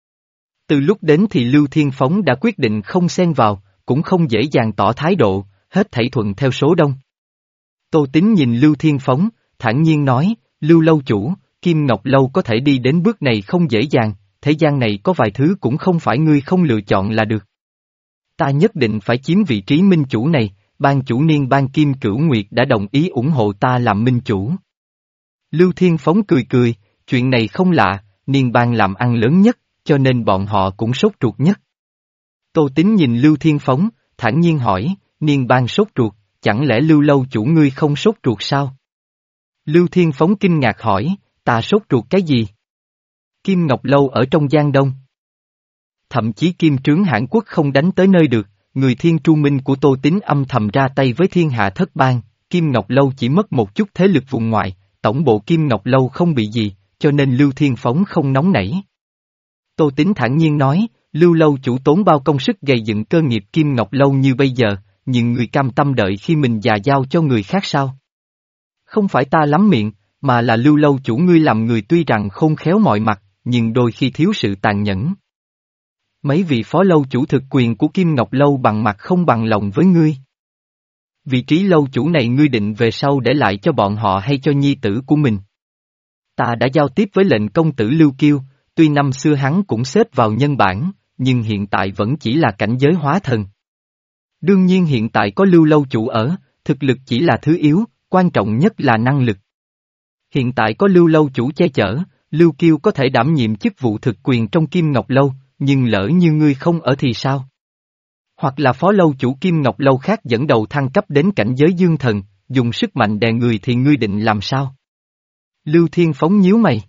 Từ lúc đến thì Lưu Thiên Phóng đã quyết định không xen vào, cũng không dễ dàng tỏ thái độ, hết thảy thuận theo số đông. Tô Tín nhìn Lưu Thiên Phóng, thản nhiên nói, Lưu lâu chủ, Kim Ngọc Lâu có thể đi đến bước này không dễ dàng, thế gian này có vài thứ cũng không phải ngươi không lựa chọn là được. Ta nhất định phải chiếm vị trí minh chủ này, ban chủ niên ban Kim Cửu Nguyệt đã đồng ý ủng hộ ta làm minh chủ. Lưu Thiên Phóng cười cười, chuyện này không lạ, niên ban làm ăn lớn nhất, cho nên bọn họ cũng sốt ruột nhất. Tô Tín nhìn Lưu Thiên Phóng, thản nhiên hỏi, niên ban sốt ruột, chẳng lẽ Lưu lâu chủ ngươi không sốt ruột sao? Lưu Thiên Phóng kinh ngạc hỏi, ta sốt ruột cái gì? Kim Ngọc Lâu ở trong Giang Đông. Thậm chí Kim Trướng Hãn Quốc không đánh tới nơi được, người Thiên Tru Minh của Tô Tín âm thầm ra tay với thiên hạ thất bang, Kim Ngọc Lâu chỉ mất một chút thế lực vùng ngoại, tổng bộ Kim Ngọc Lâu không bị gì, cho nên Lưu Thiên Phóng không nóng nảy. Tô Tín thản nhiên nói, Lưu lâu chủ tốn bao công sức gây dựng cơ nghiệp Kim Ngọc Lâu như bây giờ, nhưng người cam tâm đợi khi mình già giao cho người khác sao? Không phải ta lắm miệng, mà là Lưu lâu chủ ngươi làm người tuy rằng khôn khéo mọi mặt, nhưng đôi khi thiếu sự tàn nhẫn. Mấy vị phó lâu chủ thực quyền của Kim Ngọc Lâu bằng mặt không bằng lòng với ngươi. Vị trí lâu chủ này ngươi định về sau để lại cho bọn họ hay cho nhi tử của mình? Ta đã giao tiếp với lệnh công tử Lưu Kiêu, tuy năm xưa hắn cũng xếp vào nhân bản, nhưng hiện tại vẫn chỉ là cảnh giới hóa thần. Đương nhiên hiện tại có Lưu lâu chủ ở, thực lực chỉ là thứ yếu, quan trọng nhất là năng lực. Hiện tại có Lưu lâu chủ che chở, Lưu Kiêu có thể đảm nhiệm chức vụ thực quyền trong Kim Ngọc Lâu, nhưng lỡ như ngươi không ở thì sao? Hoặc là phó lâu chủ Kim Ngọc Lâu khác dẫn đầu thăng cấp đến cảnh giới dương thần, dùng sức mạnh đè người thì ngươi định làm sao? Lưu Thiên Phóng nhíu mày.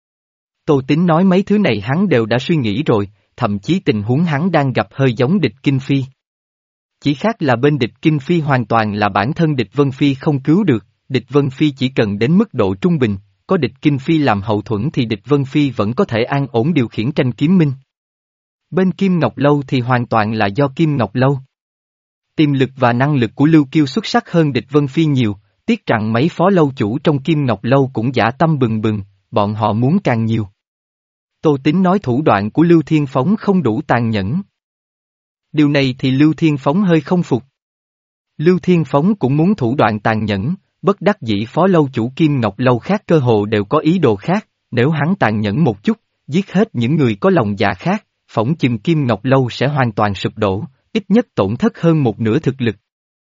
Tô Tín nói mấy thứ này hắn đều đã suy nghĩ rồi, thậm chí tình huống hắn đang gặp hơi giống địch Kinh Phi. Chỉ khác là bên địch Kinh Phi hoàn toàn là bản thân địch Vân Phi không cứu được, địch Vân Phi chỉ cần đến mức độ trung bình, có địch Kinh Phi làm hậu thuẫn thì địch Vân Phi vẫn có thể an ổn điều khiển tranh kiếm minh. Bên Kim Ngọc Lâu thì hoàn toàn là do Kim Ngọc Lâu. Tiềm lực và năng lực của Lưu Kiêu xuất sắc hơn địch Vân Phi nhiều, tiếc rằng mấy phó lâu chủ trong Kim Ngọc Lâu cũng dã tâm bừng bừng, bọn họ muốn càng nhiều. Tô Tín nói thủ đoạn của Lưu Thiên Phóng không đủ tàn nhẫn. Điều này thì Lưu Thiên Phóng hơi không phục. Lưu Thiên Phóng cũng muốn thủ đoạn tàn nhẫn, bất đắc dĩ phó lâu chủ Kim Ngọc Lâu khác cơ hồ đều có ý đồ khác, nếu hắn tàn nhẫn một chút, giết hết những người có lòng dạ khác, phỏng chừng Kim Ngọc Lâu sẽ hoàn toàn sụp đổ, ít nhất tổn thất hơn một nửa thực lực.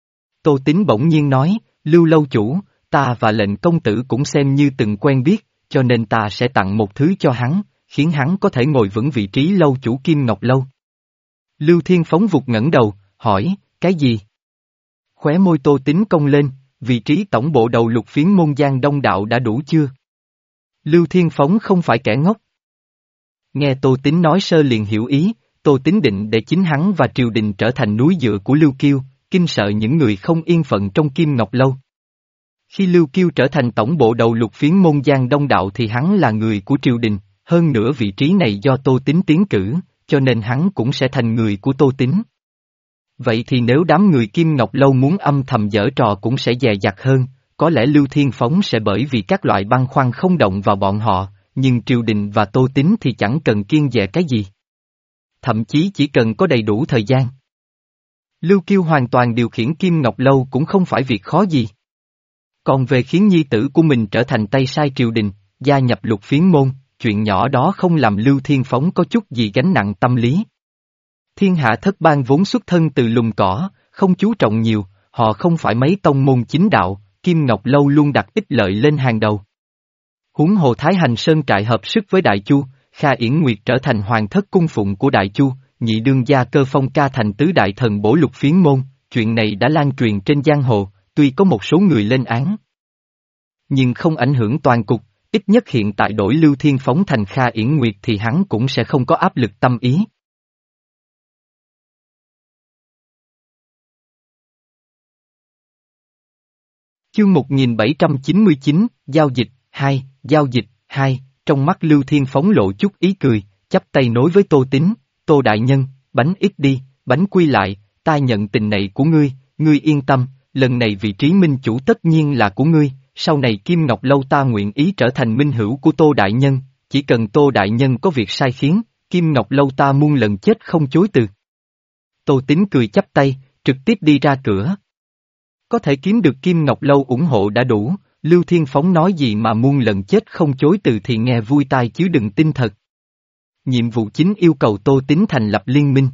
Tô Tín bỗng nhiên nói, Lưu lâu chủ, ta và lệnh công tử cũng xem như từng quen biết, cho nên ta sẽ tặng một thứ cho hắn, khiến hắn có thể ngồi vững vị trí lâu chủ Kim Ngọc Lâu. Lưu Thiên Phóng vụt ngẩng đầu, hỏi, cái gì? Khóe môi Tô Tín cong lên, vị trí tổng bộ đầu lục phiến môn Giang Đông Đạo đã đủ chưa? Lưu Thiên Phóng không phải kẻ ngốc. Nghe Tô Tín nói sơ liền hiểu ý, Tô Tín định để chính hắn và triều đình trở thành núi dựa của Lưu Kiêu, kinh sợ những người không yên phận trong Kim Ngọc Lâu. Khi Lưu Kiêu trở thành tổng bộ đầu lục phiến môn Giang Đông Đạo thì hắn là người của triều đình, hơn nữa vị trí này do Tô Tín tiến cử, cho nên hắn cũng sẽ thành người của Tô Tín. Vậy thì nếu đám người Kim Ngọc Lâu muốn âm thầm giở trò cũng sẽ dè dặt hơn, có lẽ Lưu Thiên Phóng sẽ bởi vì các loại băn khoăn không động vào bọn họ, nhưng triều đình và Tô Tín thì chẳng cần kiêng dè cái gì. Thậm chí chỉ cần có đầy đủ thời gian. Lưu Kiêu hoàn toàn điều khiển Kim Ngọc Lâu cũng không phải việc khó gì. Còn về khiến nhi tử của mình trở thành tay sai triều đình, gia nhập lục phiến môn, chuyện nhỏ đó không làm Lưu Thiên Phóng có chút gì gánh nặng tâm lý. Thiên hạ thất bang vốn xuất thân từ lùm cỏ, không chú trọng nhiều, họ không phải mấy tông môn chính đạo, Kim Ngọc Lâu luôn đặt ích lợi lên hàng đầu. Huống hồ Thái Hành Sơn trại hợp sức với Đại Chu, Kha Yển Nguyệt trở thành hoàng thất cung phụng của Đại Chu, nhị đương gia Cơ Phong ca thành tứ đại thần bổ lục phiến môn, chuyện này đã lan truyền trên giang hồ, tuy có một số người lên án. Nhưng không ảnh hưởng toàn cục, ít nhất hiện tại đổi Lưu Thiên Phóng thành Kha Yển Nguyệt thì hắn cũng sẽ không có áp lực tâm ý. Chương một nghìn bảy trăm chín mươi chín, Giao dịch, hai, Giao dịch, hai, trong mắt Lưu Thiên Phóng lộ chút ý cười, chắp tay nối với Tô Tín, Tô Đại Nhân, bánh ít đi, bánh quy lại, ta nhận tình này của ngươi, ngươi yên tâm, lần này vị trí minh chủ tất nhiên là của ngươi, sau này Kim Ngọc Lâu ta nguyện ý trở thành minh hữu của Tô Đại Nhân, chỉ cần Tô Đại Nhân có việc sai khiến, Kim Ngọc Lâu ta muôn lần chết không chối từ. Tô Tín cười chắp tay, trực tiếp đi ra cửa. Có thể kiếm được Kim Ngọc Lâu ủng hộ đã đủ, Lưu Thiên Phóng nói gì mà muôn lần chết không chối từ thì nghe vui tai chứ đừng tin thật. Nhiệm vụ chính yêu cầu Tô Tín thành lập liên minh.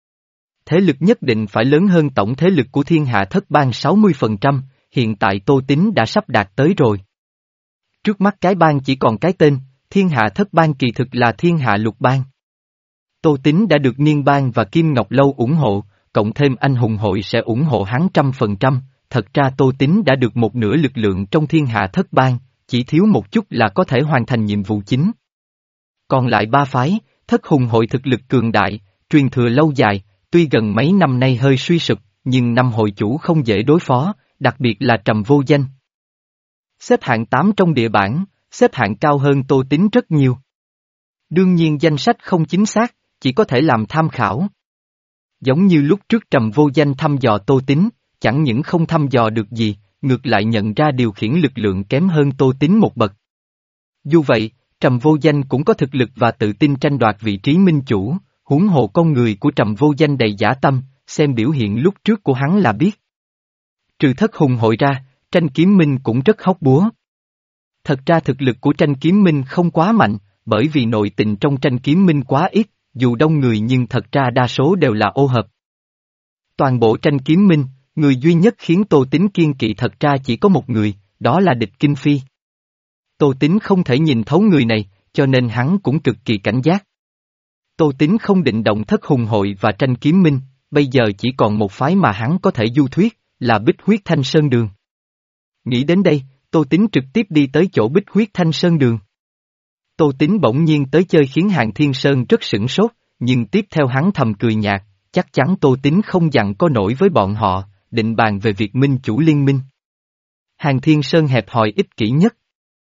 Thế lực nhất định phải lớn hơn tổng thế lực của thiên hạ thất bang sáu mươi phần trăm, hiện tại Tô Tín đã sắp đạt tới rồi. Trước mắt cái bang chỉ còn cái tên, thiên hạ thất bang kỳ thực là thiên hạ lục bang. Tô Tín đã được Niên Bang và Kim Ngọc Lâu ủng hộ, cộng thêm anh hùng hội sẽ ủng hộ hắn trăm phần trăm, thật ra Tô Tín đã được một nửa lực lượng trong thiên hạ thất bang, chỉ thiếu một chút là có thể hoàn thành nhiệm vụ chính. Còn lại ba phái, thất hùng hội thực lực cường đại, truyền thừa lâu dài, tuy gần mấy năm nay hơi suy sụp, nhưng năm hội chủ không dễ đối phó, đặc biệt là Trầm Vô Danh. Xếp hạng tám trong địa bảng, xếp hạng cao hơn Tô Tín rất nhiều. Đương nhiên danh sách không chính xác, chỉ có thể làm tham khảo. Giống như lúc trước Trầm Vô Danh thăm dò Tô Tín, chẳng những không thăm dò được gì, ngược lại nhận ra điều khiển lực lượng kém hơn Tô Tín một bậc. Dù vậy, Trầm Vô Danh cũng có thực lực và tự tin tranh đoạt vị trí minh chủ, huống hồ con người của Trầm Vô Danh đầy dã tâm, xem biểu hiện lúc trước của hắn là biết. Trừ thất hùng hội ra, Tranh Kiếm Minh cũng rất hóc búa. Thật ra thực lực của Tranh Kiếm Minh không quá mạnh, bởi vì nội tình trong Tranh Kiếm Minh quá ít, dù đông người nhưng thật ra đa số đều là ô hợp. Toàn bộ Tranh Kiếm Minh, người duy nhất khiến Tô Tín kiên kỵ thật ra chỉ có một người, đó là Địch Kinh Phi. Tô Tín không thể nhìn thấu người này, cho nên hắn cũng cực kỳ cảnh giác. Tô Tín không định động thất hùng hội và Tranh Kiếm Minh, bây giờ chỉ còn một phái mà hắn có thể du thuyết, là Bích Huyết Thanh Sơn Đường. Nghĩ đến đây, Tô Tín trực tiếp đi tới chỗ Bích Huyết Thanh Sơn Đường. Tô Tín bỗng nhiên tới chơi khiến Hàn Thiên Sơn rất sửng sốt, nhưng tiếp theo hắn thầm cười nhạt, chắc chắn Tô Tín không dặn có nổi với bọn họ, định bàn về việc minh chủ liên minh. Hàn Thiên Sơn hẹp hòi ích kỷ nhất.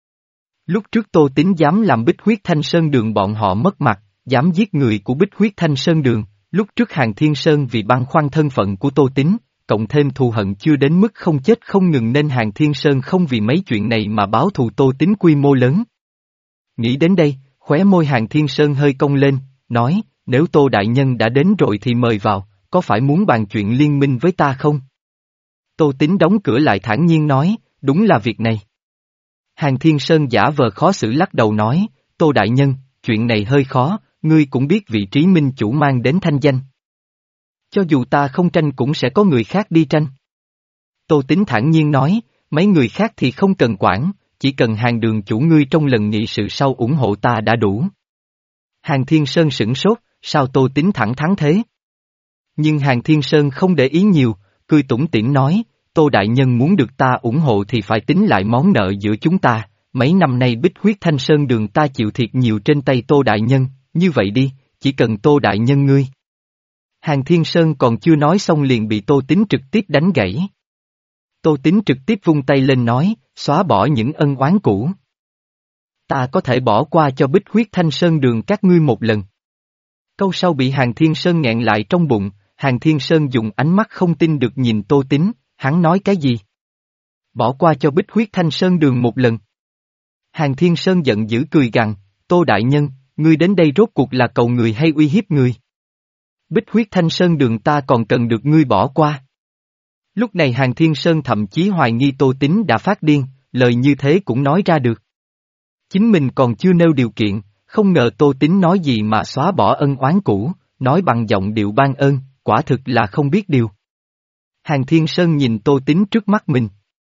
Lúc trước Tô Tín dám làm Bích Huyết Thanh Sơn Đường bọn họ mất mặt, dám giết người của Bích Huyết Thanh Sơn Đường, lúc trước Hàn Thiên Sơn vì băn khoăn thân phận của Tô Tín, cộng thêm thù hận chưa đến mức không chết không ngừng nên Hàn Thiên Sơn không vì mấy chuyện này mà báo thù Tô Tín quy mô lớn. Nghĩ đến đây, khóe môi Hàn Thiên Sơn hơi cong lên, nói, nếu Tô Đại Nhân đã đến rồi thì mời vào, có phải muốn bàn chuyện liên minh với ta không? Tô Tín đóng cửa lại thản nhiên nói, đúng là việc này. Hàn Thiên Sơn giả vờ khó xử lắc đầu nói, Tô Đại Nhân, chuyện này hơi khó, ngươi cũng biết vị trí minh chủ mang đến thanh danh. Cho dù ta không tranh cũng sẽ có người khác đi tranh. Tô Tín thản nhiên nói, mấy người khác thì không cần quản, chỉ cần Hàng đường chủ ngươi trong lần nghị sự sau ủng hộ ta đã đủ. Hàng Thiên Sơn sửng sốt, sao Tô Tín thẳng thắn thế? Nhưng Hàng Thiên Sơn không để ý nhiều, cười tủm tỉm nói, Tô Đại Nhân muốn được ta ủng hộ thì phải tính lại món nợ giữa chúng ta, mấy năm nay Bích Huyết Thanh Sơn đường ta chịu thiệt nhiều trên tay Tô Đại Nhân, như vậy đi, chỉ cần Tô Đại Nhân ngươi. Hàng Thiên Sơn còn chưa nói xong liền bị Tô Tín trực tiếp đánh gãy. Tô Tín trực tiếp vung tay lên nói, xóa bỏ những ân oán cũ. Ta có thể bỏ qua cho Bích Huyết Thanh Sơn đường các ngươi một lần. Câu sau bị Hàng Thiên Sơn nghẹn lại trong bụng, Hàng Thiên Sơn dùng ánh mắt không tin được nhìn Tô Tín, hắn nói cái gì? Bỏ qua cho Bích Huyết Thanh Sơn đường một lần. Hàng Thiên Sơn giận dữ cười gằn, Tô Đại Nhân, ngươi đến đây rốt cuộc là cầu người hay uy hiếp người? Bích Huyết Thanh Sơn đường ta còn cần được ngươi bỏ qua. Lúc này Hàng Thiên Sơn thậm chí hoài nghi Tô Tín đã phát điên, lời như thế cũng nói ra được. Chính mình còn chưa nêu điều kiện, không ngờ Tô Tín nói gì mà xóa bỏ ân oán cũ, nói bằng giọng điệu ban ơn, quả thực là không biết điều. Hàng Thiên Sơn nhìn Tô Tín trước mắt mình.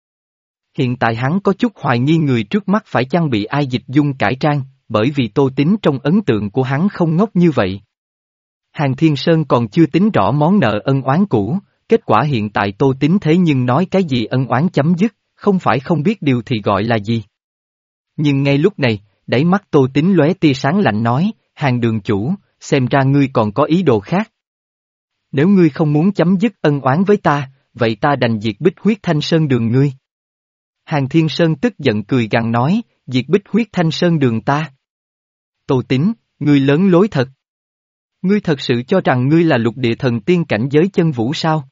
Hiện tại hắn có chút hoài nghi người trước mắt phải chăng bị ai dịch dung cải trang, bởi vì Tô Tín trong ấn tượng của hắn không ngốc như vậy. Hàng Thiên Sơn còn chưa tính rõ món nợ ân oán cũ, kết quả hiện tại Tô Tín thế nhưng nói cái gì ân oán chấm dứt, không phải không biết điều thì gọi là gì. Nhưng ngay lúc này, đáy mắt Tô Tín lóe tia sáng lạnh nói, Hàng đường chủ, xem ra ngươi còn có ý đồ khác. Nếu ngươi không muốn chấm dứt ân oán với ta, vậy ta đành diệt Bích Huyết Thanh Sơn đường ngươi. Hàng Thiên Sơn tức giận cười gằn nói, diệt Bích Huyết Thanh Sơn đường ta. Tô Tín, ngươi lớn lối thật. Ngươi thật sự cho rằng ngươi là lục địa thần tiên cảnh giới chân vũ sao?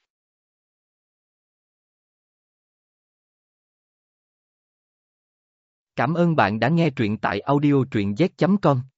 Cảm ơn bạn đã nghe truyện tại audio truyện z chấm com.